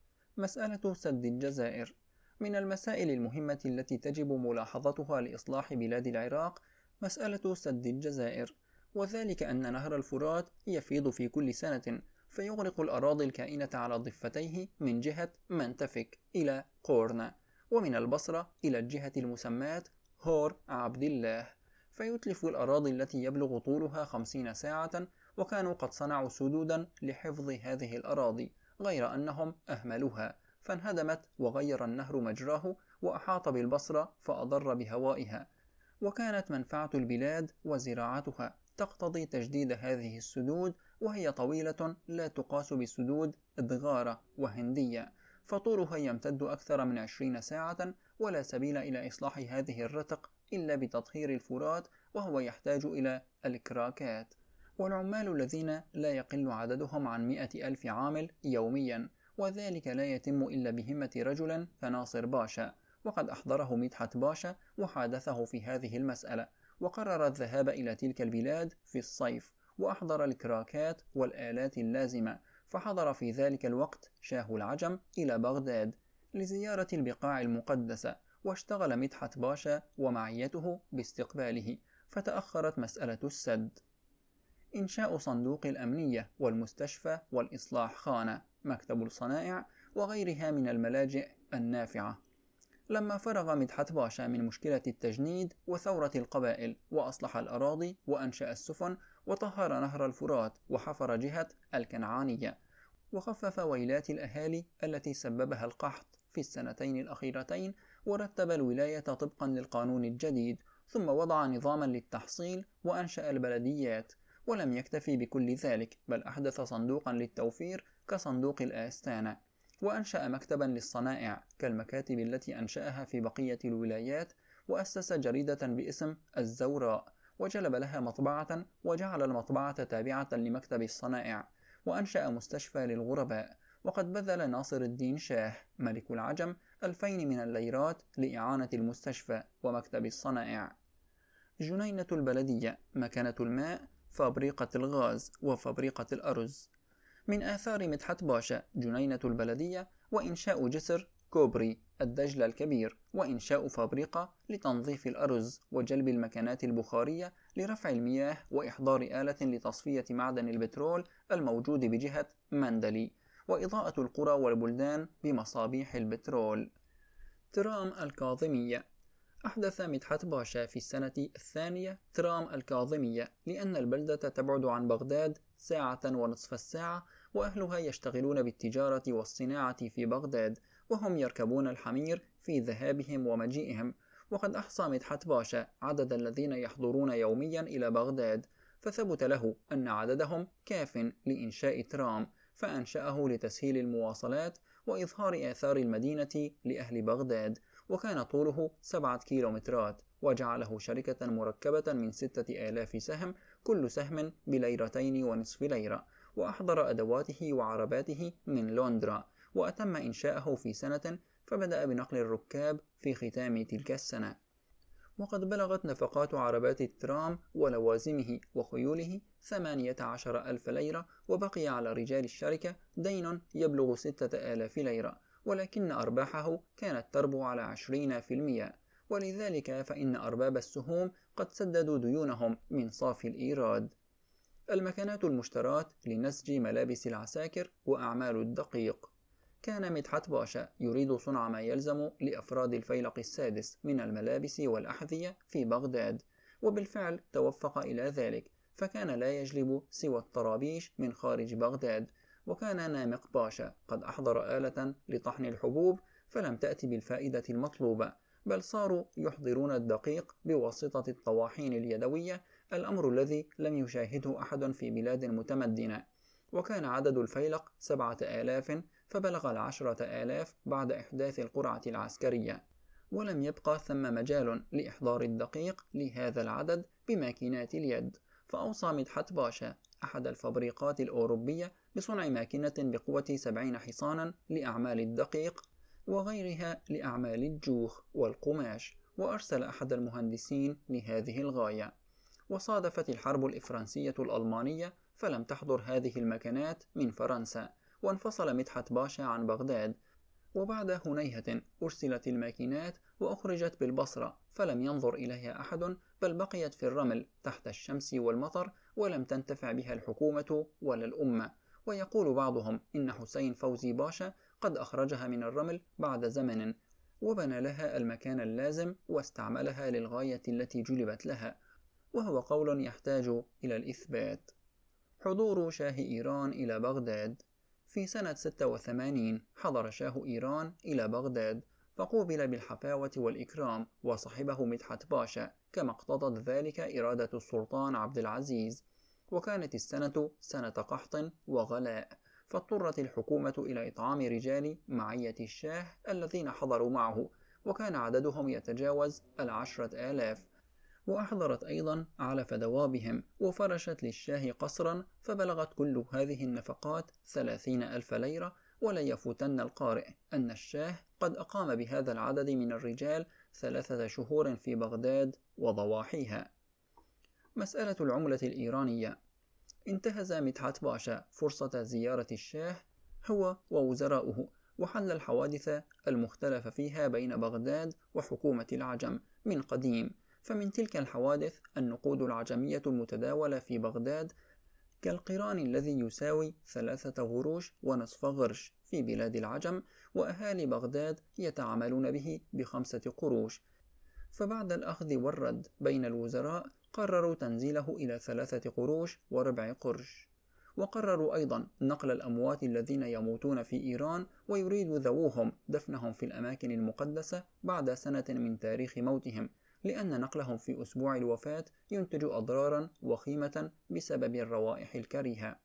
مسألة سد الجزائر. من المسائل المهمة التي تجب ملاحظتها لإصلاح بلاد العراق مسألة سد الجزائر، وذلك أن نهر الفرات يفيض في كل سنة فيغرق الأراضي الكائنة على ضفتيه من جهة منتفك إلى قورن، ومن البصرة إلى الجهة المسماة هور عبد الله، فيتلف الأراضي التي يبلغ طولها خمسين ساعة. وكانوا قد صنعوا سدودا لحفظ هذه الأراضي غير أنهم أهملوها فانهدمت وغير النهر مجراه وأحاط بالبصرة فأضر بهوائها، وكانت منفعة البلاد وزراعتها تقتضي تجديد هذه السدود، وهي طويلة لا تقاس بسدود إدغارة وهندية، فطولها يمتد أكثر من عشرين ساعة، ولا سبيل إلى إصلاح هذه الرتق إلا بتطهير الفرات، وهو يحتاج إلى الكراكات. والعمال الذين لا يقل عددهم عن مئة ألف عامل يوميا، وذلك لا يتم إلا بهمة رجل كناصر باشا، وقد أحضره مدحت باشا وحادثه في هذه المسألة، وقرر الذهاب إلى تلك البلاد في الصيف، وأحضر الكراكات والآلات اللازمة، فحضر في ذلك الوقت شاه العجم إلى بغداد لزيارة البقاع المقدسة، واشتغل مدحت باشا ومعيته باستقباله، فتأخرت مسألة السد. إنشاء صندوق الأمنية والمستشفى والإصلاح خانة، مكتب الصنائع، وغيرها من الملاجئ النافعة. لما فرغ مدحت باشا من مشكلة التجنيد وثورة القبائل وأصلح الأراضي وأنشأ السفن وطهر نهر الفرات وحفر جهة الكنعانية وخفف ويلات الأهالي التي سببها القحط في السنتين الأخيرتين، ورتب الولاية طبقا للقانون الجديد، ثم وضع نظاما للتحصيل وأنشأ البلديات. ولم يكتفي بكل ذلك، بل أحدث صندوقا للتوفير كصندوق الآستانة، وأنشأ مكتبا للصنائع كالمكاتب التي أنشأها في بقية الولايات، وأسس جريدة باسم الزوراء، وجلب لها مطبعة وجعل المطبعة تابعة لمكتب الصنائع، وأنشأ مستشفى للغرباء. وقد بذل ناصر الدين شاه ملك العجم ألفين من الليرات لإعانة المستشفى ومكتب الصنائع. جنينة البلدية، مكنة الماء، فابريقة الغاز، وفابريقة الأرز. من آثار مدحت باشا جنينة البلدية، وإنشاء جسر كوبري الدجلة الكبير، وإنشاء فابريقة لتنظيف الأرز، وجلب المكنات البخارية لرفع المياه، وإحضار آلة لتصفية معدن البترول الموجود بجهة مندلي، وإضاءة القرى والبلدان بمصابيح البترول. ترام الكاظمية. أحدث مدحت باشا في السنة الثانية ترام الكاظمية، لأن البلدة تبعد عن بغداد ساعة ونصف الساعة، وأهلها يشتغلون بالتجارة والصناعة في بغداد، وهم يركبون الحمير في ذهابهم ومجيئهم. وقد أحصى مدحت باشا عدد الذين يحضرون يوميا إلى بغداد، فثبت له أن عددهم كاف لإنشاء ترام، فأنشأه لتسهيل المواصلات وإظهار آثار المدينة لأهل بغداد، وكان طوله سبعة كيلومترات، وجعله شركة مركبة من ستة آلاف سهم، كل سهم بليرتين ونصف ليرة، وأحضر أدواته وعرباته من لندرا، وأتم إنشاءه في سنة، فبدأ بنقل الركاب في ختام تلك السنة. وقد بلغت نفقات عربات الترام ولوازمه وخيوله ثمانية عشر ألف ليرة، وبقي على رجال الشركة دين يبلغ ستة آلاف ليرة، ولكن أرباحه كانت تربو على عشرين في المئة، ولذلك فإن أرباب السهوم قد سددوا ديونهم من صافي الإيراد. المكانات المشترات لنسج ملابس العساكر وأعمال الدقيق. كان مدحت باشا يريد صنع ما يلزم لأفراد الفيلق السادس من الملابس والأحذية في بغداد، وبالفعل توفق إلى ذلك، فكان لا يجلب سوى الطرابيش من خارج بغداد. وكان نامق باشا قد أحضر آلة لطحن الحبوب، فلم تأتي بالفائدة المطلوبة، بل صاروا يحضرون الدقيق بواسطة الطواحين اليدوية، الأمر الذي لم يشاهده أحد في بلاد متمدنة. وكان عدد الفيلق سبعة آلاف، فبلغ العشرة آلاف بعد إحداث القرعة العسكرية، ولم يبقى ثم مجال لإحضار الدقيق لهذا العدد بماكينات اليد، فأوصى مدحت باشا أحد الفبريقات الأوروبية بصنع ماكينة بقوة سبعين حصانا لأعمال الدقيق، وغيرها لأعمال الجوخ والقماش، وأرسل أحد المهندسين لهذه الغاية. وصادفت الحرب الإفرنسية الألمانية فلم تحضر هذه المكانات من فرنسا، وانفصل مدحت باشا عن بغداد. وبعد هنيهة أرسلت الماكينات وأخرجت بالبصرة، فلم ينظر إليها أحد، بل بقيت في الرمل تحت الشمس والمطر، ولم تنتفع بها الحكومة ولا الأمة. ويقول بعضهم إن حسين فوزي باشا قد أخرجها من الرمل بعد زمن، وبنى لها المكان اللازم واستعملها للغاية التي جلبت لها، وهو قول يحتاج إلى الإثبات. حضور شاه إيران إلى بغداد. في سنة ستة وثمانين حضر شاه إيران إلى بغداد، فقوبل بالحفاوة والإكرام، وصحبه مدحت باشا، كما اقتضت ذلك إرادة السلطان عبد العزيز. وكانت السنة سنة قحط وغلاء، فاضطرت الحكومة إلى إطعام رجال معية الشاه الذين حضروا معه، وكان عددهم يتجاوز العشرة آلاف. وأحضرت أيضا علف دوابهم، وفرشت للشاه قصرا، فبلغت كل هذه النفقات ثلاثين ألف ليرة. ولا يفوتن القارئ أن الشاه قد أقام بهذا العدد من الرجال ثلاثة شهور في بغداد وضواحيها. مسألة العملة الإيرانية. انتهز مدحت باشا فرصة زيارة الشاه هو ووزراؤه، وحل الحوادث المختلف فيها بين بغداد وحكومة العجم من قديم. فمن تلك الحوادث النقود العجمية المتداولة في بغداد، كالقران الذي يساوي ثلاثة غروش ونصف غرش في بلاد العجم، وأهالي بغداد يتعاملون به بخمسة قروش. فبعد الأخذ والرد بين الوزراء قرروا تنزيله إلى ثلاثة قروش وربع قرش. وقرروا أيضا نقل الأموات الذين يموتون في إيران ويريد ذووهم دفنهم في الأماكن المقدسة بعد سنة من تاريخ موتهم، لأن نقلهم في أسبوع الوفاة ينتج أضرارا وخيمة بسبب الروائح الكريهة.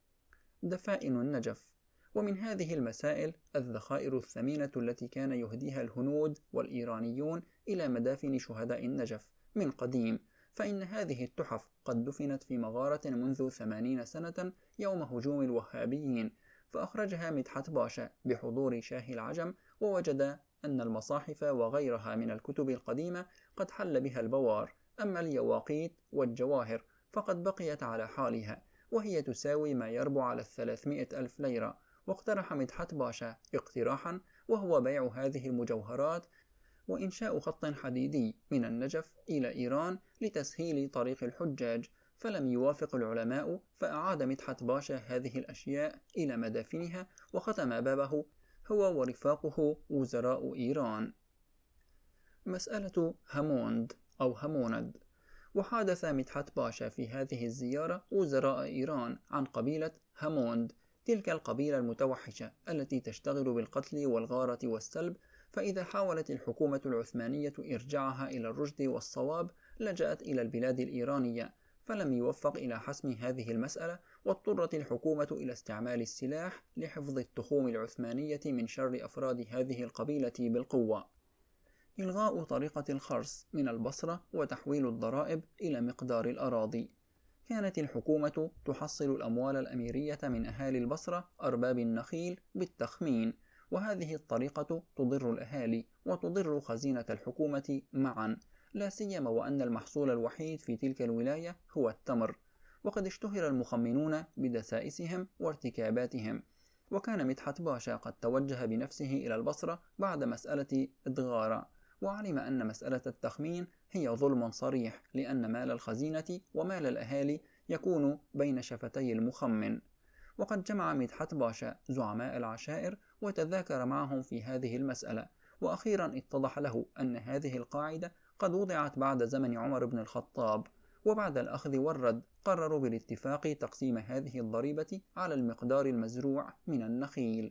دفائن النجف. ومن هذه المسائل الذخائر الثمينة التي كان يهديها الهنود والإيرانيون إلى مدافن شهداء النجف من قديم، فإن هذه التحف قد دفنت في مغارة منذ ثمانين سنة يوم هجوم الوهابيين، فأخرجها مدحت باشا بحضور شاه العجم، ووجد أن المصاحف وغيرها من الكتب القديمة قد حل بها البوار. أما اليواقيت والجواهر فقد بقيت على حالها، وهي تساوي ما يربو على الثلاثمائة ألف ليرة. واقترح مدحت باشا اقتراحا، وهو بيع هذه المجوهرات وإنشاء خط حديدي من النجف إلى إيران لتسهيل طريق الحجاج، فلم يوافق العلماء، فأعاد مدحت باشا هذه الأشياء إلى مدافنها، وختم بابه هو ورفاقه وزراء إيران. مسألة هموند أو هموند. وحادث مدحت باشا في هذه الزيارة وزراء إيران عن قبيلة هموند، تلك القبيلة المتوحشة التي تشتغل بالقتل والغارة والسلب. فإذا حاولت الحكومة العثمانية إرجاعها إلى الرشد والصواب لجأت إلى البلاد الإيرانية، فلم يوفق إلى حسم هذه المسألة، واضطرت الحكومة إلى استعمال السلاح لحفظ التخوم العثمانية من شر أفراد هذه القبيلة بالقوة. إلغاء طريقة الخرص من البصرة وتحويل الضرائب إلى مقدار الأراضي. كانت الحكومة تحصل الأموال الأميرية من أهالي البصرة أرباب النخيل بالتخمين، وهذه الطريقة تضر الأهالي وتضر خزينة الحكومة معا، لا سيما وأن المحصول الوحيد في تلك الولاية هو التمر، وقد اشتهر المخمنون بدسائسهم وارتكاباتهم. وكان مدحت باشا قد توجه بنفسه إلى البصرة بعد مسألة إدغارة، وعلم أن مسألة التخمين هي ظلم صريح، لأن مال الخزينة ومال الأهالي يكون بين شفتي المخمن. وقد جمع مدحت باشا زعماء العشائر وتذاكر معهم في هذه المسألة، وأخيرا اتضح له أن هذه القاعدة قد وضعت بعد زمن عمر بن الخطاب، وبعد الأخذ والرد قرروا بالاتفاق تقسيم هذه الضريبة على المقدار المزروع من النخيل.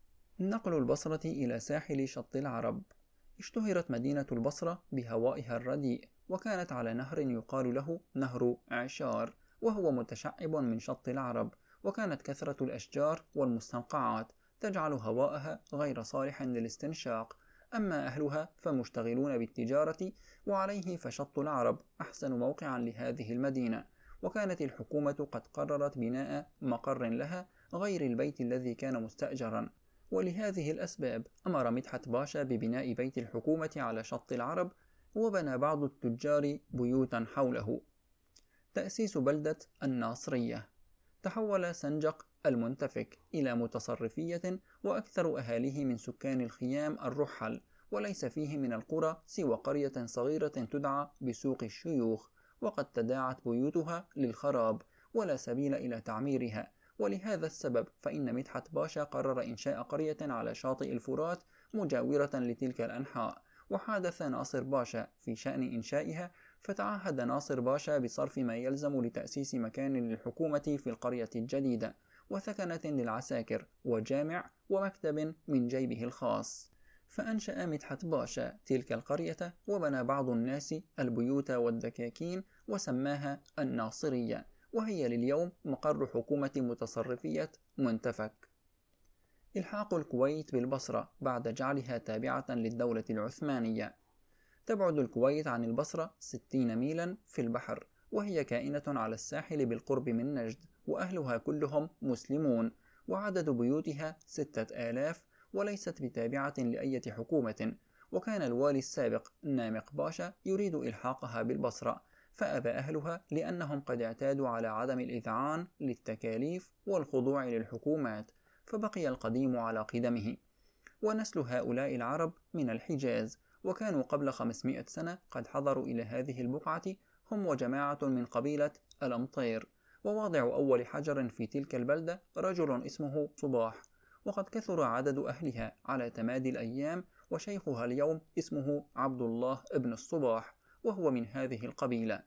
نقل البصرة إلى ساحل شط العرب. اشتهرت مدينة البصرة بهوائها الرديء، وكانت على نهر يقال له نهر عشار، وهو متشعب من شط العرب، وكانت كثرة الأشجار والمستنقعات تجعل هواءها غير صالح للاستنشاق. أما أهلها فمشتغلون بالتجارة، وعليه فشط العرب أحسن موقعا لهذه المدينة. وكانت الحكومة قد قررت بناء مقر لها غير البيت الذي كان مستأجرا، ولهذه الأسباب أمر مدحت باشا ببناء بيت الحكومة على شط العرب وبنى بعض التجار بيوتا حوله. تأسيس بلدة الناصرية. تحول سنجق المنتفك إلى متصرفية، وأكثر أهاليه من سكان الخيام الرحل، وليس فيه من القرى سوى قرية صغيرة تدعى بسوق الشيوخ، وقد تداعت بيوتها للخراب ولا سبيل إلى تعميرها. ولهذا السبب فإن مدحت باشا قرر إنشاء قرية على شاطئ الفرات مجاورة لتلك الأنحاء، وحادث ناصر باشا في شأن إنشائها، فتعهد ناصر باشا بصرف ما يلزم لتأسيس مكان للحكومة في القرية الجديدة، وثكنة للعساكر، وجامع، ومكتب من جيبه الخاص. فأنشأ مدحت باشا تلك القرية، وبنى بعض الناس البيوت والدكاكين، وسماها الناصرية، وهي لليوم مقر حكومة متصرفية منتفك. إلحاق الكويت بالبصرة بعد جعلها تابعة للدولة العثمانية. تبعد الكويت عن البصرة ستين ميلا في البحر، وهي كائنة على الساحل بالقرب من نجد، وأهلها كلهم مسلمون، وعدد بيوتها ستة آلاف، وليست بتابعة لأية حكومة. وكان الوالي السابق نامق باشا يريد إلحاقها بالبصرة، فأبى أهلها لأنهم قد اعتادوا على عدم الإذعان للتكاليف والخضوع للحكومات، فبقي القديم على قدمه. ونسل هؤلاء العرب من الحجاز، وكانوا قبل خمسمائة سنة قد حضروا إلى هذه البقعة، هم وجماعة من قبيلة الأمطير. وواضع أول حجر في تلك البلدة رجل اسمه صباح، وقد كثر عدد أهلها على تمادي الأيام، وشيخها اليوم اسمه عبد الله ابن الصباح، وهو من هذه القبيلة.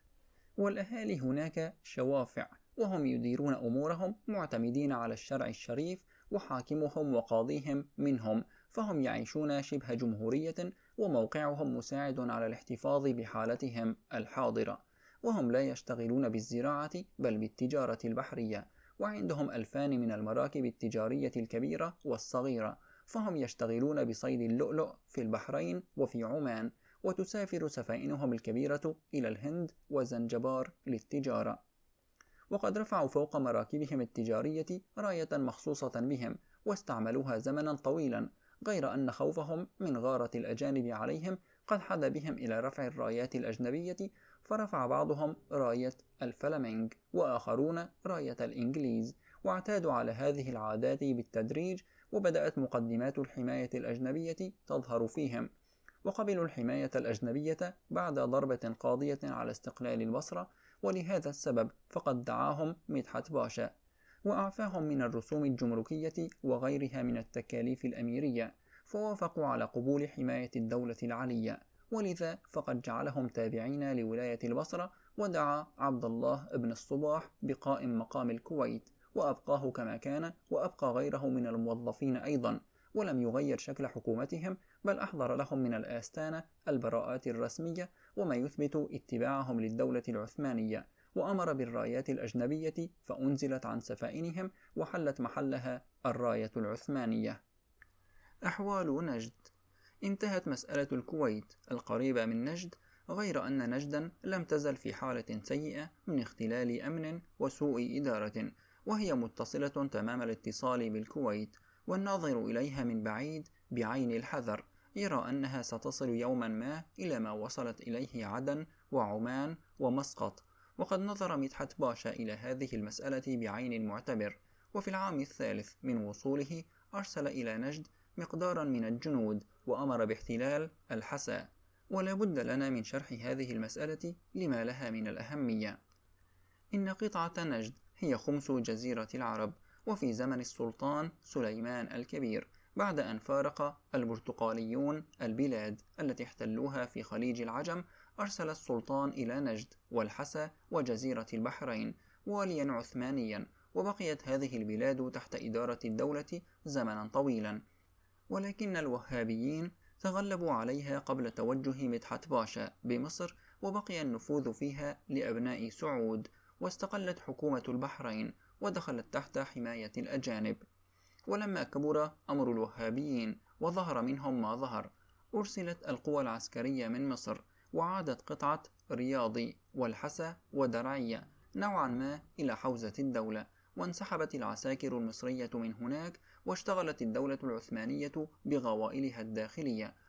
والأهالي هناك شوافع، وهم يديرون أمورهم معتمدين على الشرع الشريف، وحاكمهم وقاضيهم منهم، فهم يعيشون شبه جمهورية، وموقعهم مساعد على الاحتفاظ بحالتهم الحاضرة. وهم لا يشتغلون بالزراعة بل بالتجارة البحرية، وعندهم ألفان من المراكب التجارية الكبيرة والصغيرة، فهم يشتغلون بصيد اللؤلؤ في البحرين وفي عمان، وتسافر سفائنهم الكبيرة إلى الهند وزنجبار للتجارة. وقد رفعوا فوق مراكبهم التجارية راية مخصوصة بهم، واستعملوها زمنا طويلا، غير أن خوفهم من غارة الأجانب عليهم قد حد بهم إلى رفع الرايات الأجنبية، فرفع بعضهم راية الفلامينج، وآخرون راية الإنجليز، واعتادوا على هذه العادات بالتدريج، وبدأت مقدمات الحماية الأجنبية تظهر فيهم، وقبلوا الحماية الأجنبية بعد ضربة قاضية على استقلال البصرة. ولهذا السبب فقد دعاهم مدحت باشا، وأعفاهم من الرسوم الجمركية وغيرها من التكاليف الأميرية، فوافقوا على قبول حماية الدولة العلية، ولذا فقد جعلهم تابعين لولاية البصرة، ودعا عبد الله ابن الصباح بقائم مقام الكويت، وأبقاه كما كان، وأبقى غيره من الموظفين أيضا، ولم يغير شكل حكومتهم، بل أحضر لهم من الآستانة البراءات الرسمية وما يثبت اتباعهم للدولة العثمانية، وأمر بالرايات الأجنبية فأنزلت عن سفائنهم، وحلت محلها الراية العثمانية. أحوال نجد. انتهت مسألة الكويت القريبة من نجد، غير أن نجدا لم تزل في حالة سيئة من اختلال أمن وسوء إدارة، وهي متصلة تمام الاتصال بالكويت، والناظر إليها من بعيد بعين الحذر يرى أنها ستصل يوما ما إلى ما وصلت إليه عدن وعمان ومسقط. وقد نظر مدحت باشا إلى هذه المسألة بعين المعتبر، وفي العام الثالث من وصوله أرسل إلى نجد مقدارا من الجنود، وأمر باحتلال الحسا. ولا بد لنا من شرح هذه المسألة لما لها من الأهمية. إن قطعة نجد هي خمس جزيرة العرب، وفي زمن السلطان سليمان الكبير، بعد أن فارق البرتقاليون البلاد التي احتلوها في خليج العجم، أرسل السلطان إلى نجد والحسا وجزيرة البحرين واليا عثمانيا، وبقيت هذه البلاد تحت إدارة الدولة زمنا طويلا. ولكن الوهابيين تغلبوا عليها قبل توجه مدحت باشا بمصر، وبقي النفوذ فيها لأبناء سعود، واستقلت حكومة البحرين ودخلت تحت حماية الأجانب. ولما كبر أمر الوهابيين وظهر منهم ما ظهر، أرسلت القوى العسكرية من مصر، وعادت قطعة رياضي والحسا ودرعية نوعا ما إلى حوزة الدولة، وانسحبت العساكر المصرية من هناك، واشتغلت الدولة العثمانية بغوائلها الداخلية،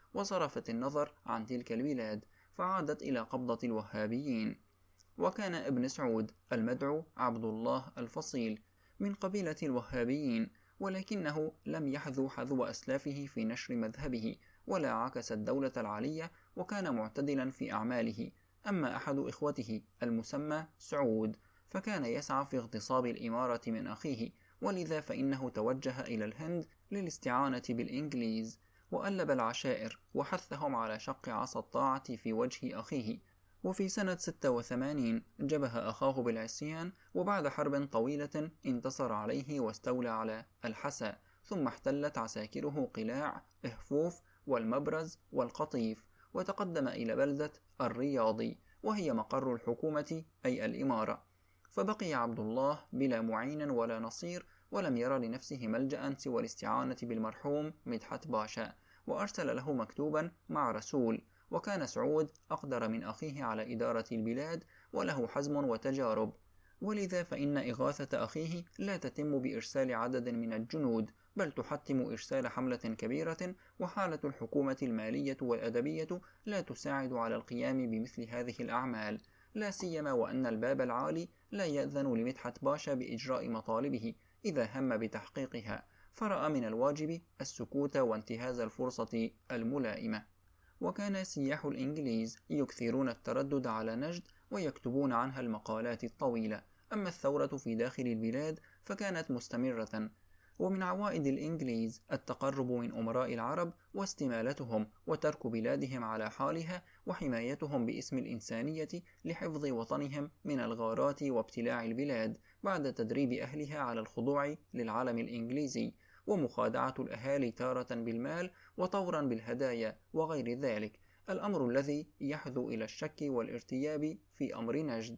وصرفت النظر عن تلك البلاد، فعادت إلى قبضة الوهابيين. وكان ابن سعود المدعو عبد الله الفصيل من قبيلة الوهابيين، ولكنه لم يحذو حذو أسلافه في نشر مذهبه، ولا عكس الدولة العالية، وكان معتدلا في أعماله. أما أحد إخوته المسمى سعود فكان يسعى في اغتصاب الإمارة من أخيه، ولذا فإنه توجه إلى الهند للاستعانة بالإنجليز، وألب العشائر وحثهم على شق عصا الطاعة في وجه أخيه. وفي سنة ستة وثمانين جبه أخاه بالعصيان، وبعد حرب طويلة انتصر عليه واستولى على الحسا، ثم احتلت عساكره قلاع إهفوف والمبرز والقطيف، وتقدم إلى بلدة الرياضي، وهي مقر الحكومة أي الإمارة. فبقي عبد الله بلا معين ولا نصير، ولم يرى لنفسه ملجأ سوى الاستعانة بالمرحوم مدحت باشا، وأرسل له مكتوبا مع رسول. وكان سعود أقدر من أخيه على إدارة البلاد، وله حزم وتجارب، ولذا فإن إغاثة أخيه لا تتم بإرسال عدد من الجنود، بل تحتم إرسال حملة كبيرة، وحالة الحكومة المالية والأدبية لا تساعد على القيام بمثل هذه الأعمال، لا سيما وأن الباب العالي لا يأذن لمدحت باشا بإجراء مطالبه إذا هم بتحقيقها، فرأى من الواجب السكوت وانتهاز الفرصة الملائمة. وكان سياح الإنجليز يكثرون التردد على نجد ويكتبون عنها المقالات الطويلة. أما الثورة في داخل البلاد فكانت مستمرة، ومن عوائد الإنجليز التقرب من أمراء العرب واستمالتهم وترك بلادهم على حالها، وحمايتهم باسم الإنسانية لحفظ وطنهم من الغارات وابتلاع البلاد، بعد تدريب أهلها على الخضوع للعلم الإنجليزي، ومخادعة الأهالي تارة بالمال وطورا بالهدايا وغير ذلك، الأمر الذي يحذو إلى الشك والارتياب في أمر نجد.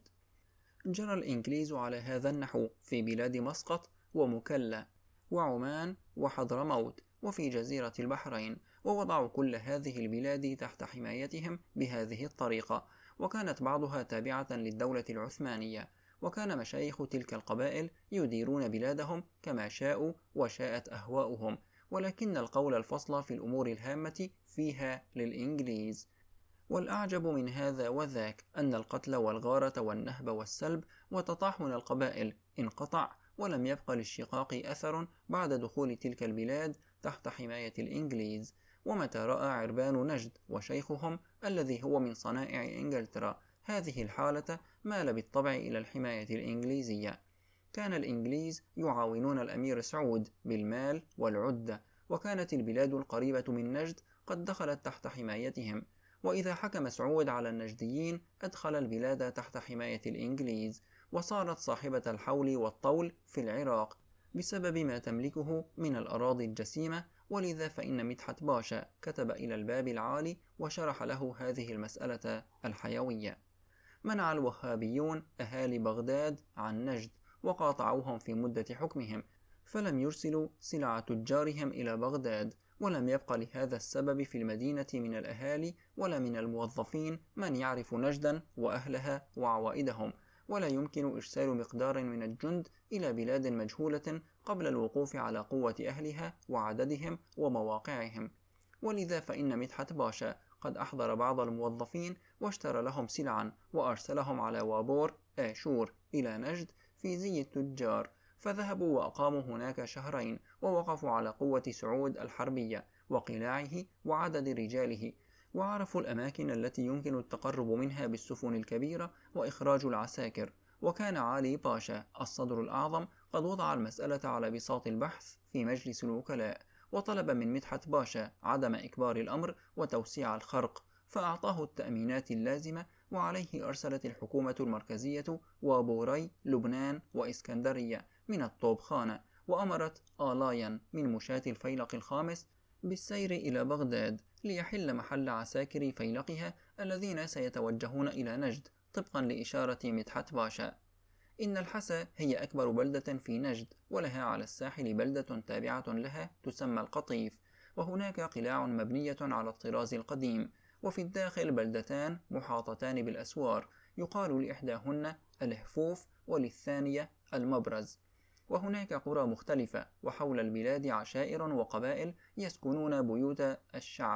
جرى الإنجليز على هذا النحو في بلاد مسقط ومكلا وعمان وحضرموت وفي جزيرة البحرين، ووضعوا كل هذه البلاد تحت حمايتهم بهذه الطريقة، وكانت بعضها تابعة للدولة العثمانية، وكان مشايخ تلك القبائل يديرون بلادهم كما شاءوا وشاءت أهواؤهم، ولكن القول الفصل في الأمور الهامة فيها للإنجليز. والأعجب من هذا وذاك أن القتل والغارة والنهب والسلب وتطاحن القبائل انقطع، ولم يبق للشقاق أثر بعد دخول تلك البلاد تحت حماية الإنجليز. ومتى رأى عربان نجد وشيخهم الذي هو من صنائع إنجلترا هذه الحالة، مال بالطبع إلى الحماية الإنجليزية. كان الإنجليز يعاونون الأمير سعود بالمال والعدة، وكانت البلاد القريبة من نجد قد دخلت تحت حمايتهم، وإذا حكم سعود على النجديين أدخل البلاد تحت حماية الإنجليز، وصارت صاحبة الحول والطول في العراق بسبب ما تملكه من الأراضي الجسيمة. ولذا فإن مدحت باشا كتب إلى الباب العالي وشرح له هذه المسألة الحيوية. منع الوهابيون أهالي بغداد عن نجد، وقاطعوهم في مدة حكمهم، فلم يرسلوا سلع تجارهم إلى بغداد، ولم يبق لهذا السبب في المدينة من الأهالي ولا من الموظفين من يعرف نجدا وأهلها وعوائدهم، ولا يمكن إرسال مقدار من الجند إلى بلاد مجهولة قبل الوقوف على قوة أهلها وعددهم ومواقعهم. ولذا فإن مدحت باشا قد أحضر بعض الموظفين واشترى لهم سلعا، وأرسلهم على وابور آشور إلى نجد في زي التجار، فذهبوا وأقاموا هناك شهرين، ووقفوا على قوة سعود الحربية وقلاعه وعدد رجاله، وعرفوا الأماكن التي يمكن التقرب منها بالسفن الكبيرة وإخراج العساكر. وكان علي باشا الصدر الأعظم قد وضع المسألة على بساط البحث في مجلس الوكلاء، وطلب من مدحت باشا عدم إكبار الأمر وتوسيع الخرق، فأعطاه التأمينات اللازمة، وعليه أرسلت الحكومة المركزية وابوري لبنان وإسكندرية من الطوبخانة، وأمرت آلايا من مشاة الفيلق الخامس بالسير إلى بغداد ليحل محل عساكر فيلقها الذين سيتوجهون إلى نجد طبقا لإشارة مدحت باشا. إن الحسا هي أكبر بلدة في نجد، ولها على الساحل بلدة تابعة لها تسمى القطيف، وهناك قلاع مبنية على الطراز القديم، وفي الداخل بلدتان محاطتان بالأسوار، يقال لإحداهن الهفوف وللثانية المبرز. وهناك قرى مختلفة، وحول البلاد عشائر وقبائل يسكنون بيوت الشعر،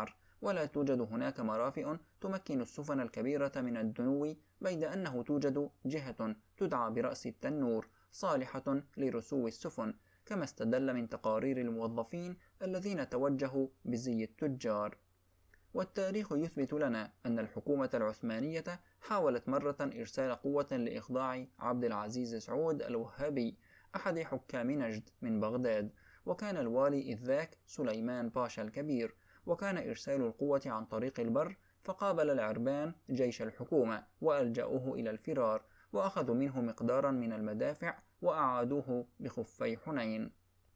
ولا توجد هناك مرافئ تمكن السفن الكبيرة من الدنو، بيد أنه توجد جهة تدعى برأس التنور صالحة لرسو السفن، كما استدل من تقارير الموظفين الذين توجهوا بزي التجار. والتاريخ يثبت لنا أن الحكومة العثمانية حاولت مرة إرسال قوة لإخضاع عبد العزيز سعود الوهابي أحد حكام نجد من بغداد، وكان الوالي إذ ذاك سليمان باشا الكبير، وكان إرسال القوة عن طريق البر، فقابل العربان جيش الحكومة وألجأوه إلى الفرار، وأخذوا منه مقدارا من المدافع وأعادوه بخفي حنين.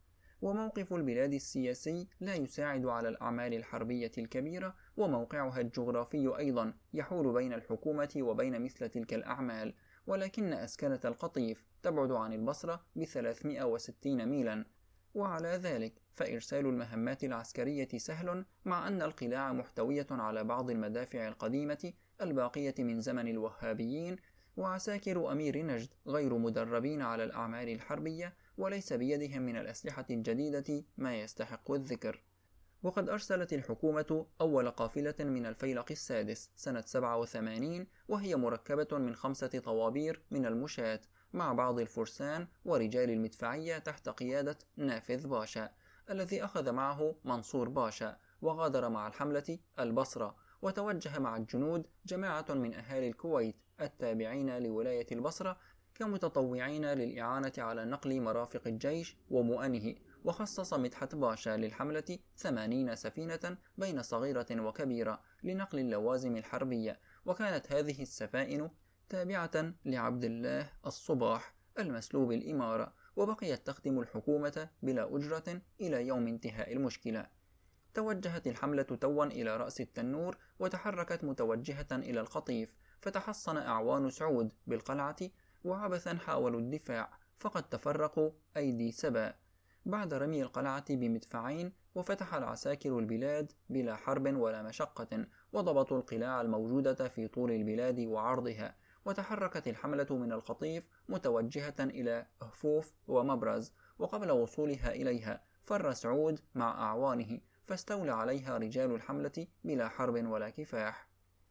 وموقف البلاد السياسي لا يساعد على الأعمال الحربية الكبيرة، وموقعها الجغرافي أيضا يحول بين الحكومة وبين مثل تلك الأعمال، ولكن أسكنة القطيف تبعد عن البصرة بثلاثمائة وستين ميلا، وعلى ذلك فإرسال المهمات العسكرية سهل، مع أن القلاع محتوية على بعض المدافع القديمة الباقية من زمن الوهابيين، وعساكر أمير نجد غير مدربين على الأعمال الحربية، وليس بيدهم من الأسلحة الجديدة ما يستحق الذكر. وقد أرسلت الحكومة أول قافلة من الفيلق السادس سنة سبعة وثمانين، وهي مركبة من خمسة طوابير من المشاة مع بعض الفرسان ورجال المدفعية تحت قيادة نافذ باشا، الذي أخذ معه منصور باشا، وغادر مع الحملة البصرة، وتوجه مع الجنود جماعة من أهالي الكويت التابعين لولاية البصرة كمتطوعين للإعانة على نقل مرافق الجيش ومؤنه. وخصص مدحت باشا للحملة ثمانين سفينة بين صغيرة وكبيرة لنقل اللوازم الحربية، وكانت هذه السفائن تابعة لعبد الله الصباح المسلوب الإمارة، وبقيت تخدم الحكومة بلا أجرة إلى يوم انتهاء المشكلة. توجهت الحملة توا إلى رأس التنور، وتحركت متوجهة إلى القطيف، فتحصن أعوان سعود بالقلعة، وعبثا حاولوا الدفاع، فقد تفرقوا أيدي سبا بعد رمي القلعة بمدفعين، وفتح العساكر البلاد بلا حرب ولا مشقة، وضبطوا القلاع الموجودة في طول البلاد وعرضها. وتحركت الحملة من القطيف متوجهة إلى أهفوف ومبرز، وقبل وصولها إليها فر سعود مع أعوانه، فاستولى عليها رجال الحملة بلا حرب ولا كفاح.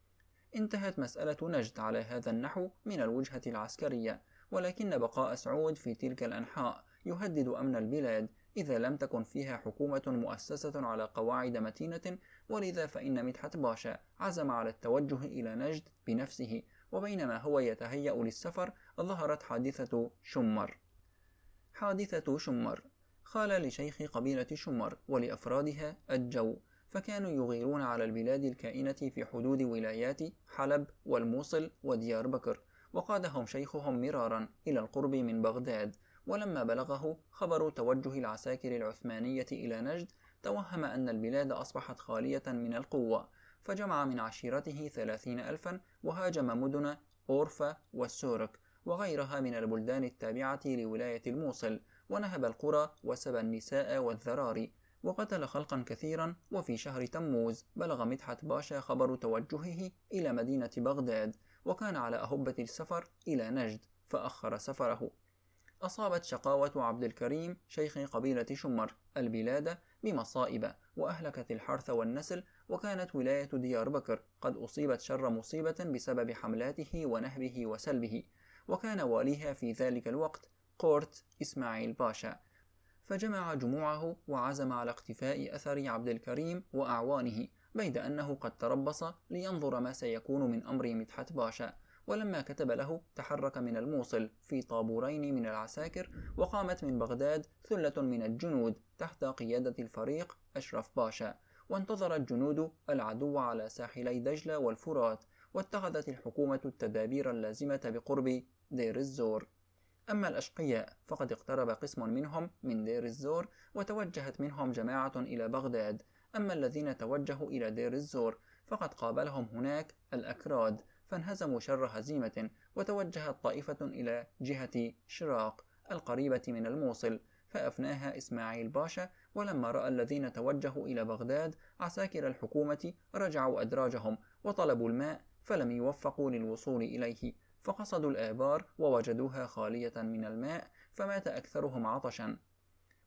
انتهت مسألة نجد على هذا النحو من الوجهة العسكرية، ولكن بقاء سعود في تلك الأنحاء يهدد أمن البلاد إذا لم تكن فيها حكومة مؤسسة على قواعد متينة، ولذا فإن مدحت باشا عزم على التوجه إلى نجد بنفسه. وبينما هو يتهيأ للسفر ظهرت حادثة شمر. حادثة شمر خال لشيخ قبيلة شمر ولأفرادها الجو، فكانوا يغيرون على البلاد الكائنة في حدود ولايات حلب والموصل وديار بكر، وقادهم شيخهم مرارا إلى القرب من بغداد. ولما بلغه خبر توجه العساكر العثمانية إلى نجد توهم أن البلاد أصبحت خالية من القوة، فجمع من عشيرته ثلاثين ألفا وهاجم مدن أورفا والسورك وغيرها من البلدان التابعة لولاية الموصل، ونهب القرى وسبى النساء والذراري وقتل خلقا كثيرا. وفي شهر تموز بلغ مدحت باشا خبر توجهه إلى مدينة بغداد، وكان على أهبة السفر إلى نجد فأخر سفره. أصابت شقاوة عبد الكريم شيخ قبيلة شمر البلاد بمصائب، وأهلكت الحرث والنسل، وكانت ولاية ديار بكر قد أصيبت شر مصيبة بسبب حملاته ونهبه وسلبه، وكان واليها في ذلك الوقت قورت إسماعيل باشا، فجمع جموعه وعزم على اقتفاء أثر عبد الكريم وأعوانه، بيد أنه قد تربص لينظر ما سيكون من أمر مدحت باشا. ولما كتب له تحرك من الموصل في طابورين من العساكر، وقامت من بغداد ثلة من الجنود تحت قيادة الفريق أشرف باشا، وانتظر الجنود العدو على ساحلي دجلة والفرات، واتخذت الحكومة التدابير اللازمة بقرب دير الزور. أما الأشقياء فقد اقترب قسم منهم من دير الزور وتوجهت منهم جماعة إلى بغداد. أما الذين توجهوا إلى دير الزور فقد قابلهم هناك الأكراد، فانهزموا شر هزيمة، وتوجهت طائفة إلى جهة شراق القريبة من الموصل، فأفناها إسماعيل باشا. ولما رأى الذين توجهوا إلى بغداد عساكر الحكومة رجعوا أدراجهم وطلبوا الماء، فلم يوفقوا للوصول إليه، فقصدوا الآبار ووجدوها خالية من الماء، فمات أكثرهم عطشا.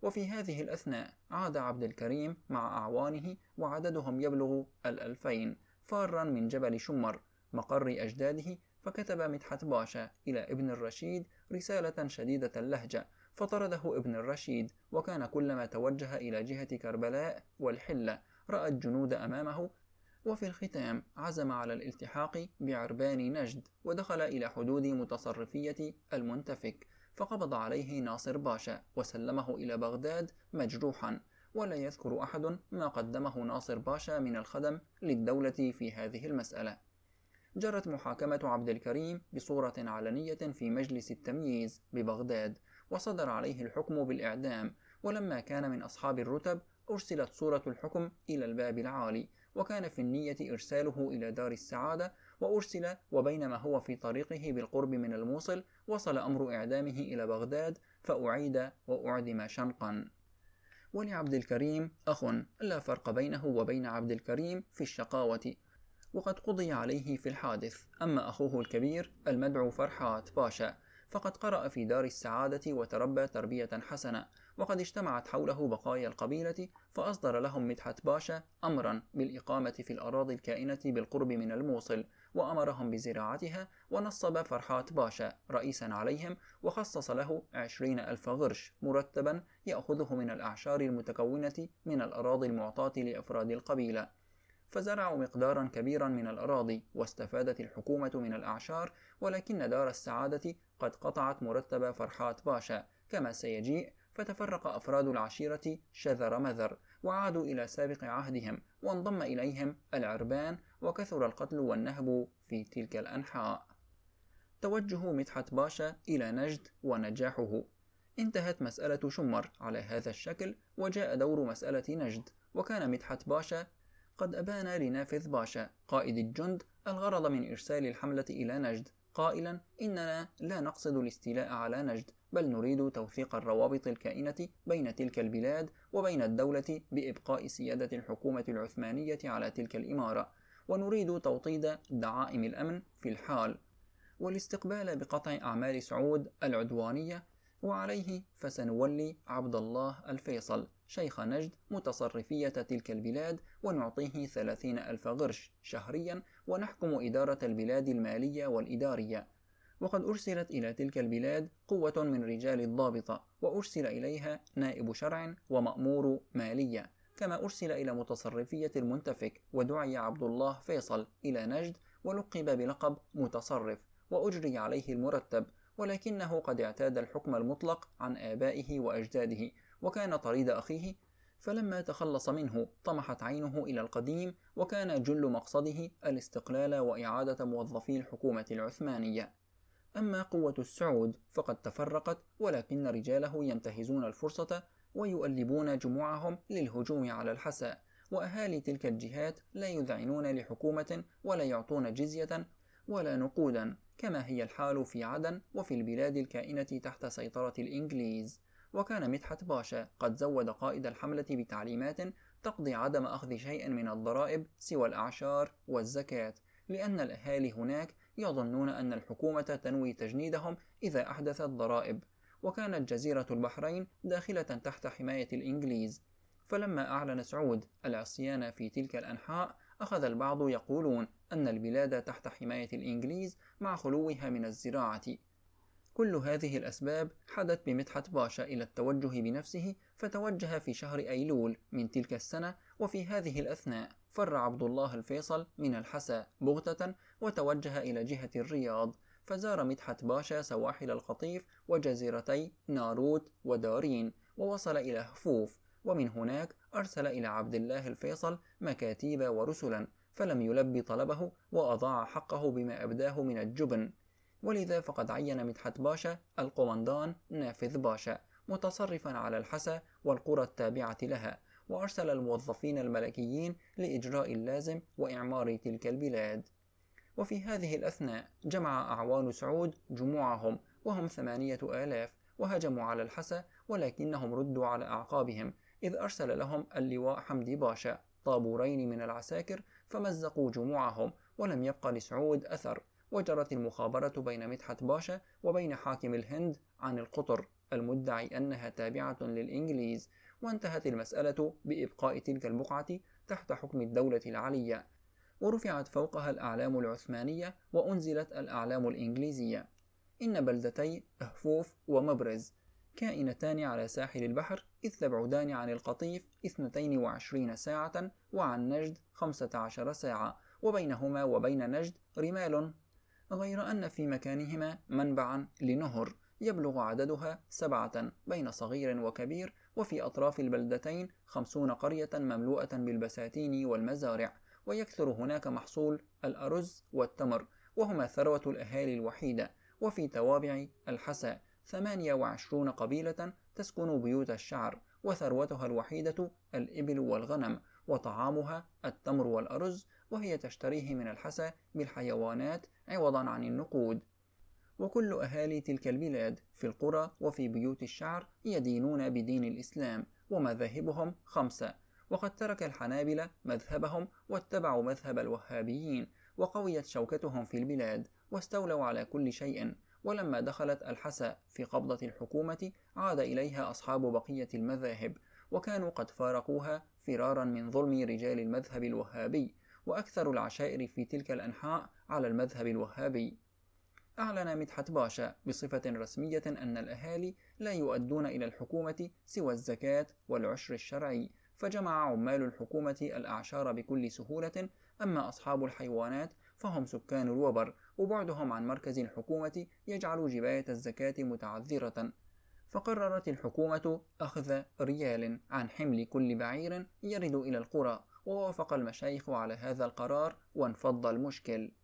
وفي هذه الأثناء عاد عبد الكريم مع أعوانه وعددهم يبلغ الألفين فارا من جبل شمر مقر أجداده، فكتب مدحت باشا إلى ابن الرشيد رسالة شديدة اللهجة، فطرده ابن الرشيد، وكان كلما توجه إلى جهة كربلاء والحلة رأى الجنود أمامه. وفي الختام عزم على الالتحاق بعربان نجد، ودخل إلى حدود متصرفية المنتفك، فقبض عليه ناصر باشا وسلمه إلى بغداد مجروحا، ولا يذكر أحد ما قدمه ناصر باشا من الخدم للدولة في هذه المسألة. جرت محاكمة عبد الكريم بصورة علنية في مجلس التمييز ببغداد، وصدر عليه الحكم بالإعدام، ولما كان من أصحاب الرتب أرسلت صورة الحكم إلى الباب العالي، وكان في النية إرساله إلى دار السعادة، وأرسل وبينما هو في طريقه بالقرب من الموصل وصل أمر إعدامه إلى بغداد، فأعيد وأعدم شنقا. ولعبد الكريم أخ لا فرق بينه وبين عبد الكريم في الشقاوة، وقد قضي عليه في الحادث. أما أخوه الكبير المدعو فرحات باشا فقد قرأ في دار السعادة وتربى تربية حسنة، وقد اجتمعت حوله بقايا القبيلة، فأصدر لهم مدحت باشا أمرا بالإقامة في الأراضي الكائنة بالقرب من الموصل، وأمرهم بزراعتها، ونصب فرحات باشا رئيسا عليهم، وخصص له عشرين ألف غرش مرتبا يأخذه من الأعشار المتكونة من الأراضي المعطاة لأفراد القبيلة. فزرعوا مقدارا كبيرا من الأراضي، واستفادت الحكومة من الأعشار، ولكن دار السعادة قد قطعت مرتب فرحات باشا كما سيجيء، فتفرق أفراد العشيرة شذر مذر، وعادوا إلى سابق عهدهم، وانضم إليهم العربان، وكثر القتل والنهب في تلك الأنحاء. توجه مدحت باشا إلى نجد ونجاحه. انتهت مسألة شمر على هذا الشكل، وجاء دور مسألة نجد، وكان مدحت باشا قد أبان لنافذ باشا قائد الجند الغرض من إرسال الحملة إلى نجد، قائلا: إننا لا نقصد الاستيلاء على نجد، بل نريد توثيق الروابط الكائنة بين تلك البلاد وبين الدولة بإبقاء سيادة الحكومة العثمانية على تلك الإمارة، ونريد توطيد دعائم الأمن في الحال، والاستقبال بقطع أعمال سعود العدوانية، وعليه فسنولي عبد الله الفيصل شيخ نجد متصرفية تلك البلاد، ونعطيه ثلاثين ألف غرش شهريا، ونحكم إدارة البلاد المالية والإدارية. وقد أرسلت إلى تلك البلاد قوة من رجال الضابطة، وأرسل إليها نائب شرع ومأمور مالية، كما أرسل إلى متصرفية المنتفك، ودعي عبد الله فيصل إلى نجد ولقب بلقب متصرف، وأجري عليه المرتب، ولكنه قد اعتاد الحكم المطلق عن آبائه وأجداده، وكان طريد أخيه، فلما تخلص منه طمحت عينه إلى القديم، وكان جل مقصده الاستقلال وإعادة موظفي الحكومة العثمانية. أما قوة السعود فقد تفرقت، ولكن رجاله ينتهزون الفرصة ويؤلبون جموعهم للهجوم على الحساء، وأهالي تلك الجهات لا يذعنون لحكومة ولا يعطون جزية ولا نقودا، كما هي الحال في عدن وفي البلاد الكائنة تحت سيطرة الإنجليز. وكان مدحت باشا قد زود قائد الحملة بتعليمات تقضي عدم أخذ شيء من الضرائب سوى الأعشار والزكاة، لأن الأهالي هناك يظنون أن الحكومة تنوي تجنيدهم إذا أحدثت ضرائب، وكانت جزيرة البحرين داخلة تحت حماية الإنجليز. فلما أعلن سعود العصيان في تلك الأنحاء، أخذ البعض يقولون أن البلاد تحت حماية الإنجليز مع خلوها من الزراعة. كل هذه الأسباب حدت بمدحت باشا إلى التوجه بنفسه، فتوجه في شهر أيلول من تلك السنة، وفي هذه الأثناء فر عبد الله الفيصل من الحسا بغتة وتوجه إلى جهة الرياض، فزار مدحت باشا سواحل القطيف وجزيرتي ناروت ودارين، ووصل إلى هفوف، ومن هناك أرسل إلى عبد الله الفيصل مكاتيب ورسلا، فلم يلبي طلبه وأضاع حقه بما أبداه من الجبن، ولذا فقد عين مدحت باشا القومندان نافذ باشا متصرفا على الحسا والقرى التابعة لها، وأرسل الموظفين الملكيين لإجراء اللازم وإعمار تلك البلاد. وفي هذه الأثناء جمع أعوان سعود جموعهم وهم ثمانية آلاف، وهجموا على الحسا، ولكنهم ردوا على أعقابهم، إذ أرسل لهم اللواء حمدي باشا طابورين من العساكر فمزقوا جموعهم، ولم يبق لسعود أثر. وجرت المخابرة بين مدحت باشا وبين حاكم الهند عن القطر المدعي أنها تابعة للإنجليز، وانتهت المسألة بإبقاء تلك البقعة تحت حكم الدولة العلية، ورفعت فوقها الأعلام العثمانية وأنزلت الأعلام الإنجليزية. إن بلدتي أهفوف ومبرز كائنتان على ساحل البحر، إذ تبعدان عن القطيف اثنتين وعشرين ساعة وعن نجد خمسة عشر ساعة، وبينهما وبين نجد رمال، غير أن في مكانهما منبعا لنهر يبلغ عددها سبعة بين صغير وكبير، وفي أطراف البلدتين خمسون قرية مملوءة بالبساتين والمزارع، ويكثر هناك محصول الأرز والتمر، وهما ثروة الأهالي الوحيدة. وفي توابع الحسا ثمانية وعشرون قبيلة تسكن بيوت الشعر، وثروتها الوحيدة الإبل والغنم، وطعامها التمر والأرز، وهي تشتريه من الحسا بالحيوانات عوضا عن النقود. وكل أهالي تلك البلاد في القرى وفي بيوت الشعر يدينون بدين الإسلام، ومذاهبهم خمسة، وقد ترك الحنابلة مذهبهم واتبعوا مذهب الوهابيين، وقويت شوكتهم في البلاد واستولوا على كل شيء. ولما دخلت الحسا في قبضة الحكومة عاد إليها أصحاب بقية المذاهب، وكانوا قد فارقوها فرارا من ظلم رجال المذهب الوهابي، وأكثر العشائر في تلك الأنحاء على المذهب الوهابي. أعلن مدحت باشا بصفة رسمية أن الأهالي لا يؤدون إلى الحكومة سوى الزكاة والعشر الشرعي، فجمع عمال الحكومة الأعشار بكل سهولة. أما أصحاب الحيوانات فهم سكان الوبر، وبعدهم عن مركز الحكومة يجعل جباية الزكاة متعذرة، فقررت الحكومة أخذ ريال عن حمل كل بعير يرد إلى القرى، ووافق المشايخ على هذا القرار وانفض المشكل.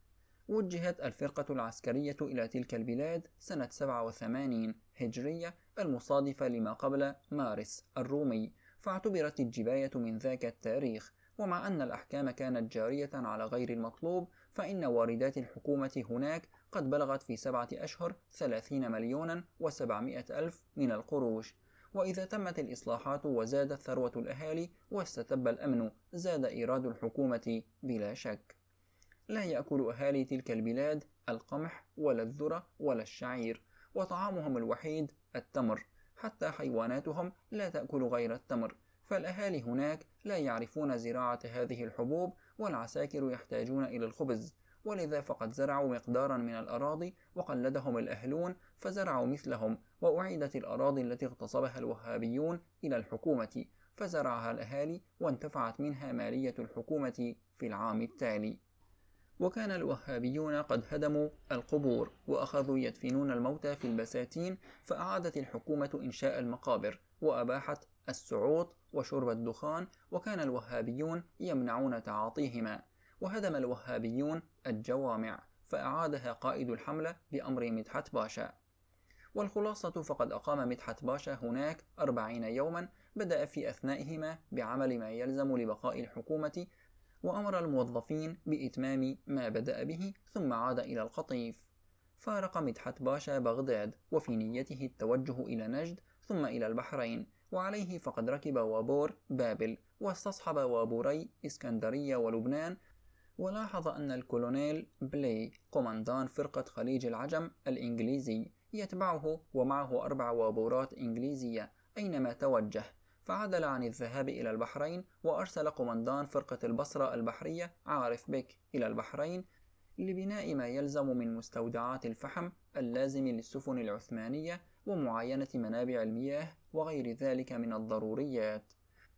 وجهت الفرقة العسكرية إلى تلك البلاد سنة سبعة وثمانين هجرية المصادفة لما قبل مارس الرومي، فاعتبرت الجباية من ذاك التاريخ. ومع أن الأحكام كانت جارية على غير المطلوب، فإن واردات الحكومة هناك قد بلغت في سبعة أشهر ثلاثين مليونا وسبعمائة ألف من القروش. وإذا تمت الإصلاحات وزادت ثروة الأهالي واستتب الأمن، زاد إيراد الحكومة بلا شك. لا يأكل أهالي تلك البلاد القمح ولا الذرة ولا الشعير، وطعامهم الوحيد التمر، حتى حيواناتهم لا تأكل غير التمر، فالأهالي هناك لا يعرفون زراعة هذه الحبوب، والعساكر يحتاجون إلى الخبز، ولذا فقد زرعوا مقدارا من الأراضي وقلدهم الأهلون فزرعوا مثلهم، وأعيدت الأراضي التي اغتصبها الوهابيون إلى الحكومة فزرعها الأهالي، وانتفعت منها مالية الحكومة في العام التالي. وكان الوهابيون قد هدموا القبور وأخذوا يدفنون الموتى في البساتين، فأعادت الحكومة إنشاء المقابر وأباحت السعوط وشرب الدخان، وكان الوهابيون يمنعون تعاطيهما. وهدم الوهابيون الجوامع فأعادها قائد الحملة بأمر مدحت باشا. والخلاصة فقد أقام مدحت باشا هناك أربعين يوما، بدأ في أثنائهما بعمل ما يلزم لبقاء الحكومة، وأمر الموظفين بإتمام ما بدأ به، ثم عاد إلى القطيف. فارق مدحت باشا بغداد، وفي نيته التوجه إلى نجد ثم إلى البحرين، وعليه فقد ركب وابور بابل، واستصحب وابوري إسكندرية ولبنان. ولاحظ أن الكولونيل بلاي قمندان فرقة خليج العجم الإنجليزي يتبعه، ومعه أربع وابورات إنجليزية أينما توجه، فعدل عن الذهاب إلى البحرين، وأرسل قمندان فرقة البصرة البحرية عارف بك إلى البحرين لبناء ما يلزم من مستودعات الفحم اللازم للسفن العثمانية، ومعاينة منابع المياه وغير ذلك من الضروريات.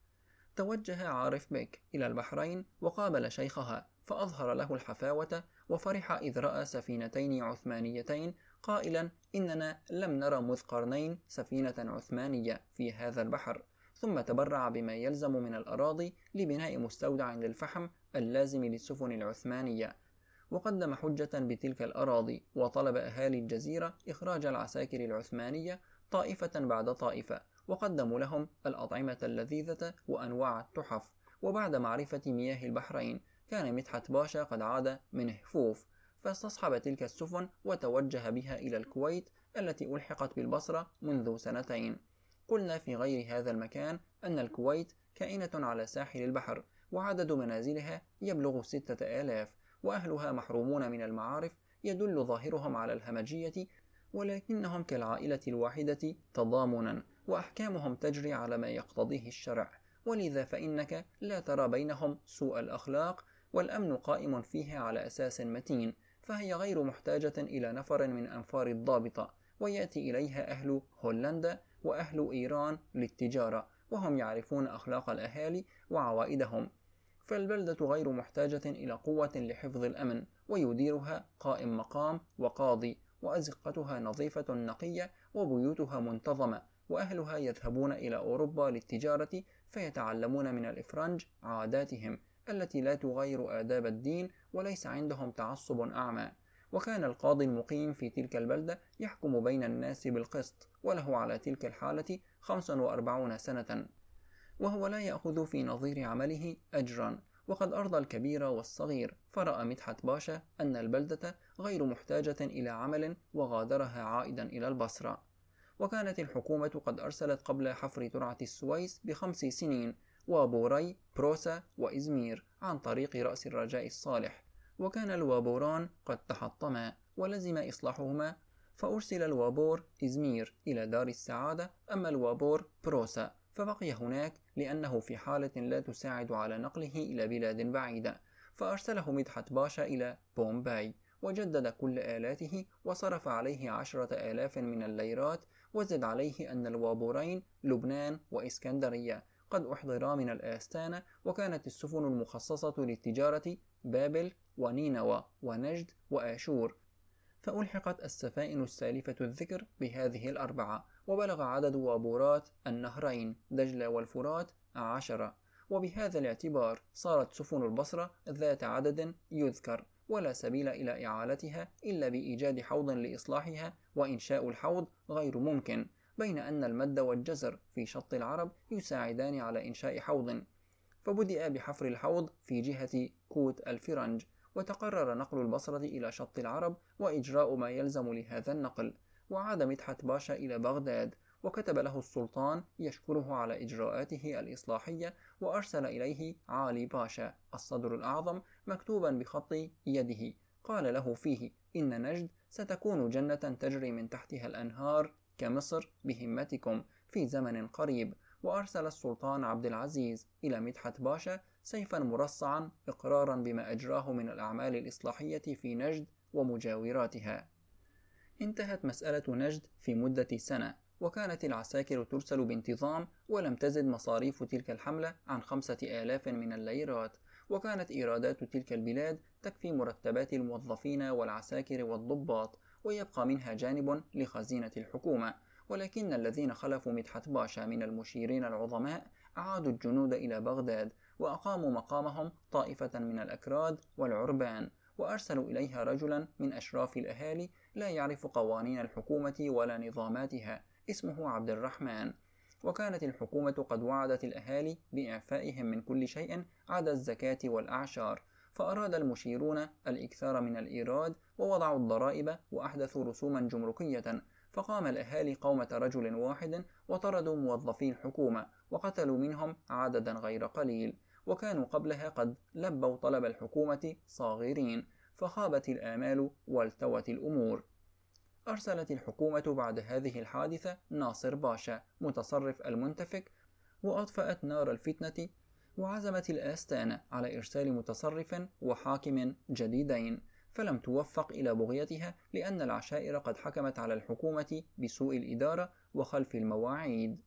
توجه عارف بك إلى البحرين وقابل شيخها، فأظهر له الحفاوة وفرح إذ رأى سفينتين عثمانيتين، قائلا: إننا لم نرى مذ قرنين سفينة عثمانية في هذا البحر. ثم تبرع بما يلزم من الأراضي لبناء مستودع للفحم اللازم للسفن العثمانية، وقدم حجة بتلك الأراضي، وطلب أهالي الجزيرة إخراج العساكر العثمانية طائفة بعد طائفة، وقدموا لهم الأطعمة اللذيذة وأنواع التحف. وبعد معرفة مياه البحرين كان مدحت باشا قد عاد من هفوف، فاستصحب تلك السفن وتوجه بها إلى الكويت التي ألحقت بالبصرة منذ سنتين. قلنا في غير هذا المكان أن الكويت كائنة على ساحل البحر، وعدد منازلها يبلغ ستة آلاف، وأهلها محرومون من المعارف، يدل ظاهرهم على الهمجية، ولكنهم كالعائلة الواحدة تضامنا، وأحكامهم تجري على ما يقتضيه الشرع، ولذا فإنك لا ترى بينهم سوء الأخلاق، والأمن قائم فيها على أساس متين، فهي غير محتاجة إلى نفر من أنفار الضابطة، ويأتي إليها أهل هولندا وأهل إيران للتجارة، وهم يعرفون أخلاق الأهالي وعوائدهم. فالبلدة غير محتاجة إلى قوة لحفظ الأمن، ويديرها قائم مقام وقاضي، وأزقتها نظيفة نقية، وبيوتها منتظمة، وأهلها يذهبون إلى أوروبا للتجارة فيتعلمون من الإفرنج عاداتهم التي لا تغير آداب الدين، وليس عندهم تعصب أعمى. وكان القاضي المقيم في تلك البلدة يحكم بين الناس بالقسط، وله على تلك الحالة خمس وأربعون سنة، وهو لا يأخذ في نظير عمله أجرا، وقد أرضى الكبير والصغير. فرأى مدحت باشا أن البلدة غير محتاجة إلى عمل، وغادرها عائدا إلى البصرة. وكانت الحكومة قد أرسلت قبل حفر ترعة السويس بخمس سنين وابوري، بروسا، وإزمير عن طريق رأس الرجاء الصالح، وكان الوابوران قد تحطما ولزم إصلاحهما، فأرسل الوابور إزمير إلى دار السعادة، أما الوابور بروسا فبقي هناك لأنه في حالة لا تساعد على نقله إلى بلاد بعيدة، فأرسله مدحت باشا إلى بومباي، وجدد كل آلاته، وصرف عليه عشرة آلاف من الليرات، وزد عليه أن الوابورين لبنان وإسكندرية قد أحضرا من الآستانة، وكانت السفن المخصصة للتجارة بابل ونينوى ونجد وآشور، فألحقت السفائن السالفة الذكر بهذه الأربعة، وبلغ عدد وابورات النهرين دجلة والفرات عشرة. وبهذا الاعتبار صارت سفن البصرة ذات عدد يذكر، ولا سبيل إلى إعالتها إلا بإيجاد حوض لإصلاحها، وإنشاء الحوض غير ممكن، بين أن المد والجزر في شط العرب يساعدان على إنشاء حوض. فبدأ بحفر الحوض في جهة كوت الفرنج، وتقرر نقل البصرة إلى شط العرب وإجراء ما يلزم لهذا النقل. وعاد مدحت باشا إلى بغداد، وكتب له السلطان يشكره على إجراءاته الإصلاحية، وأرسل إليه علي باشا الصدر الأعظم مكتوبا بخط يده، قال له فيه: إن نجد ستكون جنة تجري من تحتها الأنهار كمصر بهمتكم في زمن قريب. وأرسل السلطان عبد العزيز إلى مدحت باشا سيفا مرصعا إقرارا بما أجراه من الأعمال الإصلاحية في نجد ومجاوراتها. انتهت مسألة نجد في مدة سنة، وكانت العساكر ترسل بانتظام، ولم تزد مصاريف تلك الحملة عن خمسة آلاف من الليرات، وكانت إيرادات تلك البلاد تكفي مرتبات الموظفين والعساكر والضباط، ويبقى منها جانب لخزينة الحكومة. ولكن الذين خلفوا مدحت باشا من المشيرين العظماء أعادوا الجنود إلى بغداد، وأقاموا مقامهم طائفة من الأكراد والعربان، وأرسلوا إليها رجلا من أشراف الأهالي لا يعرف قوانين الحكومة ولا نظاماتها، اسمه عبد الرحمن. وكانت الحكومة قد وعدت الأهالي بإعفائهم من كل شيء عدا الزكاة والأعشار، فأراد المشيرون الإكثار من الإيراد، ووضعوا الضرائب وأحدثوا رسوما جمركية، فقام الأهالي قومة رجل واحد وطردوا موظفي الحكومة، وقتلوا منهم عددا غير قليل، وكانوا قبلها قد لبوا طلب الحكومة صاغرين، فخابت الآمال والتوت الأمور. أرسلت الحكومة بعد هذه الحادثة ناصر باشا متصرف المنتفك، وأطفأت نار الفتنة، وعزمت الآستانة على إرسال متصرف وحاكم جديدين، فلم توفق إلى بغيتها، لأن العشائر قد حكمت على الحكومة بسوء الإدارة وخلف المواعيد.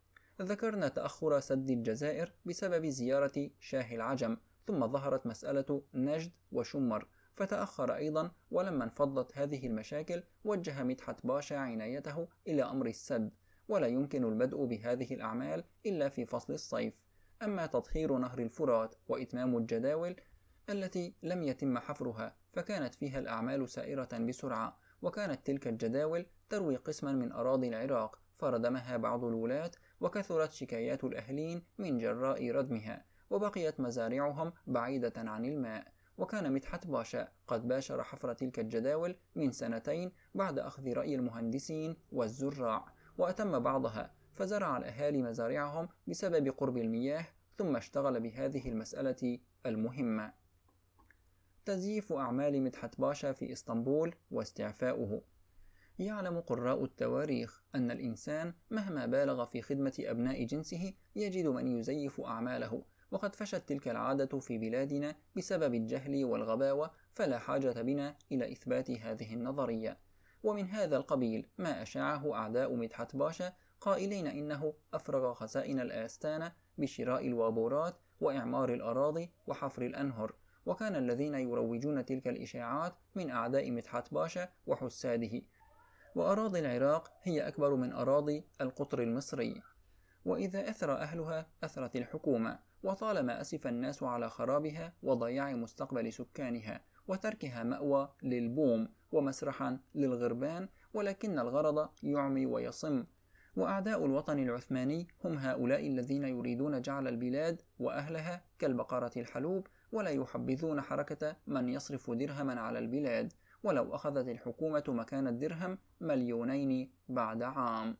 ذكرنا تأخر سد الجزائر بسبب زيارة شاه العجم، ثم ظهرت مسألة نجد وشمر فتأخر أيضا. ولما انفضت هذه المشاكل وجه مدحت باشا عنايته إلى أمر السد، ولا يمكن البدء بهذه الأعمال إلا في فصل الصيف. أما تطهير نهر الفرات وإتمام الجداول التي لم يتم حفرها فكانت فيها الأعمال سائرة بسرعة، وكانت تلك الجداول تروي قسما من أراضي العراق فردمها بعض الولاة، وكثرت شكايات الأهلين من جراء ردمها، وبقيت مزارعهم بعيدة عن الماء. وكان مدحت باشا قد باشر حفر تلك الجداول من سنتين بعد أخذ رأي المهندسين والزراع، وأتم بعضها، فزرع الأهالي مزارعهم بسبب قرب المياه، ثم اشتغل بهذه المسألة المهمة. تزييف أعمال مدحت باشا في إسطنبول واستعفاؤه. يعلم قراء التواريخ أن الإنسان مهما بالغ في خدمة أبناء جنسه يجد من يزيف أعماله، وقد فشت تلك العادة في بلادنا بسبب الجهل والغباوة، فلا حاجة بنا إلى إثبات هذه النظرية. ومن هذا القبيل ما أشاعه أعداء مدحت باشا قائلين إنه أفرغ خزائن الآستانة بشراء الوابورات وإعمار الأراضي وحفر الأنهر، وكان الذين يروجون تلك الإشاعات من أعداء مدحت باشا وحساده. وأراضي العراق هي أكبر من أراضي القطر المصري، وإذا أثر أهلها أثرت الحكومة، وطالما أسف الناس على خرابها وضياع مستقبل سكانها وتركها مأوى للبوم ومسرحا للغربان، ولكن الغرض يعمي ويصم. وأعداء الوطن العثماني هم هؤلاء الذين يريدون جعل البلاد وأهلها كالبقرة الحلوب، ولا يحبذون حركة من يصرف درهما على البلاد، ولو أخذت الحكومة مكان الدرهم مليونين بعد عام.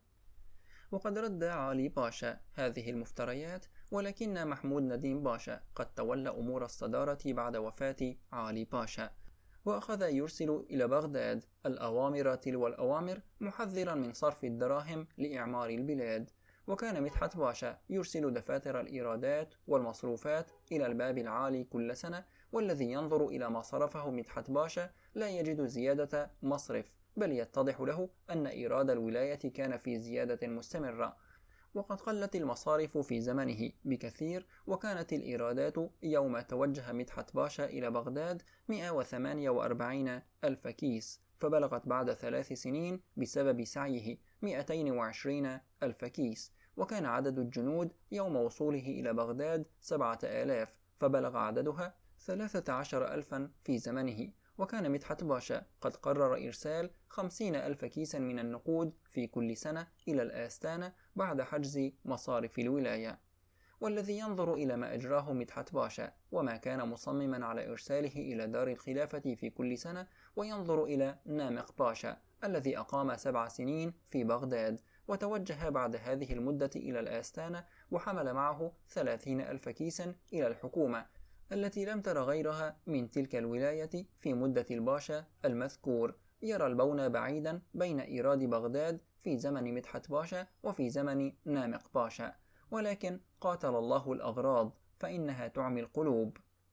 وقد رد علي باشا هذه المفتريات، ولكن محمود نديم باشا قد تولى أمور الصدارة بعد وفاة علي باشا، وأخذ يرسل إلى بغداد الأوامر تلو الأوامر، محذرا من صرف الدراهم لإعمار البلاد. وكان مدحت باشا يرسل دفاتر الإيرادات والمصروفات إلى الباب العالي كل سنة، والذي ينظر إلى ما صرفه مدحت باشا لا يجد زيادة مصرف، بل يتضح له أن إيراد الولاية كان في زيادة مستمرة. وقد قلت المصارف في زمنه بكثير، وكانت الإيرادات يوم توجه مدحت باشا إلى بغداد مئة وثمانية وأربعين ألف كيس، فبلغت بعد ثلاث سنين بسبب سعيه مئتين وعشرين ألف كيس. وكان عدد الجنود يوم وصوله إلى بغداد سبعة آلاف، فبلغ عددها ثلاثة عشر ألفا في زمنه. وكان مدحت باشا قد قرر إرسال خمسين ألف كيسا من النقود في كل سنة إلى الآستانة بعد حجز مصارف الولاية. والذي ينظر إلى ما أجراه مدحت باشا وما كان مصمما على إرساله إلى دار الخلافة في كل سنة، وينظر إلى نامق باشا الذي أقام سبع سنين في بغداد، وتوجه بعد هذه المدة إلى الآستانة وحمل معه ثلاثين ألف كيسا إلى الحكومة التي لم تر غيرها من تلك الولاية في مدة الباشا المذكور، يرى البون بعيدا بين إيراد بغداد في زمن مدحت باشا وفي زمن نامق باشا. ولكن قاتل الله الأغراض فإنها تعمي القلوب.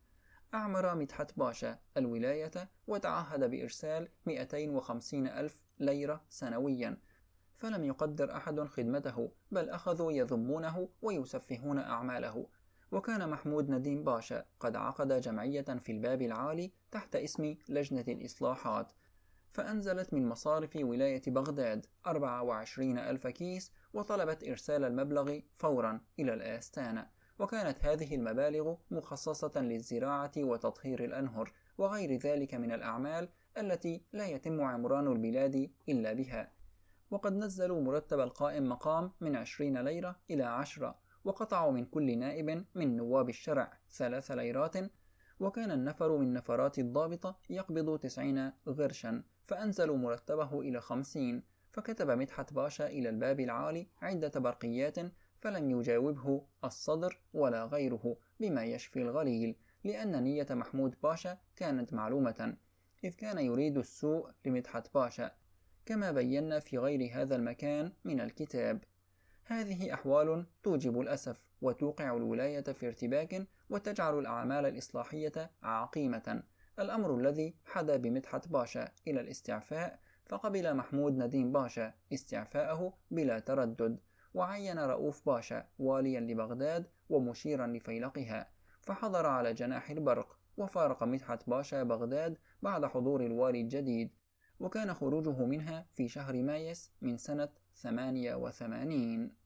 أعمر مدحت باشا الولاية وتعهد بإرسال مئتين وخمسين ألف ليرة سنويا، فلم يقدر أحد خدمته، بل أخذوا يذمونه ويسفهون أعماله. وكان محمود نديم باشا قد عقد جمعية في الباب العالي تحت اسم لجنة الإصلاحات، فأنزلت من مصارف ولاية بغداد أربعة وعشرين ألف كيس، وطلبت إرسال المبلغ فورا إلى الآستانة. وكانت هذه المبالغ مخصصة للزراعة وتطهير الأنهر وغير ذلك من الأعمال التي لا يتم عمران البلاد إلا بها. وقد نزلوا مرتب القائم مقام من عشرين ليرة إلى عشرة، وقطعوا من كل نائب من نواب الشرع ثلاث ليرات. وكان النفر من نفرات الضابطة يقبض تسعين غرشا، فأنزلوا مرتبه إلى خمسين. فكتب مدحت باشا إلى الباب العالي عدة برقيات، فلم يجاوبه الصدر ولا غيره بما يشفي الغليل، لأن نية محمود باشا كانت معلومة، إذ كان يريد السوء لمدحت باشا، كما بينا في غير هذا المكان من الكتاب. هذه أحوال توجب الأسف وتوقع الولاية في ارتباك، وتجعل الأعمال الإصلاحية عقيمة. الأمر الذي حدا بمدحت باشا إلى الاستعفاء، فقبل محمود نديم باشا استعفاءه بلا تردد، وعين رؤوف باشا واليا لبغداد ومشيرا لفيلقها، فحضر على جناح البرق، وفارق مدحت باشا بغداد بعد حضور الوالي الجديد، وكان خروجه منها في شهر مايس من سنة ثمانية وثمانين.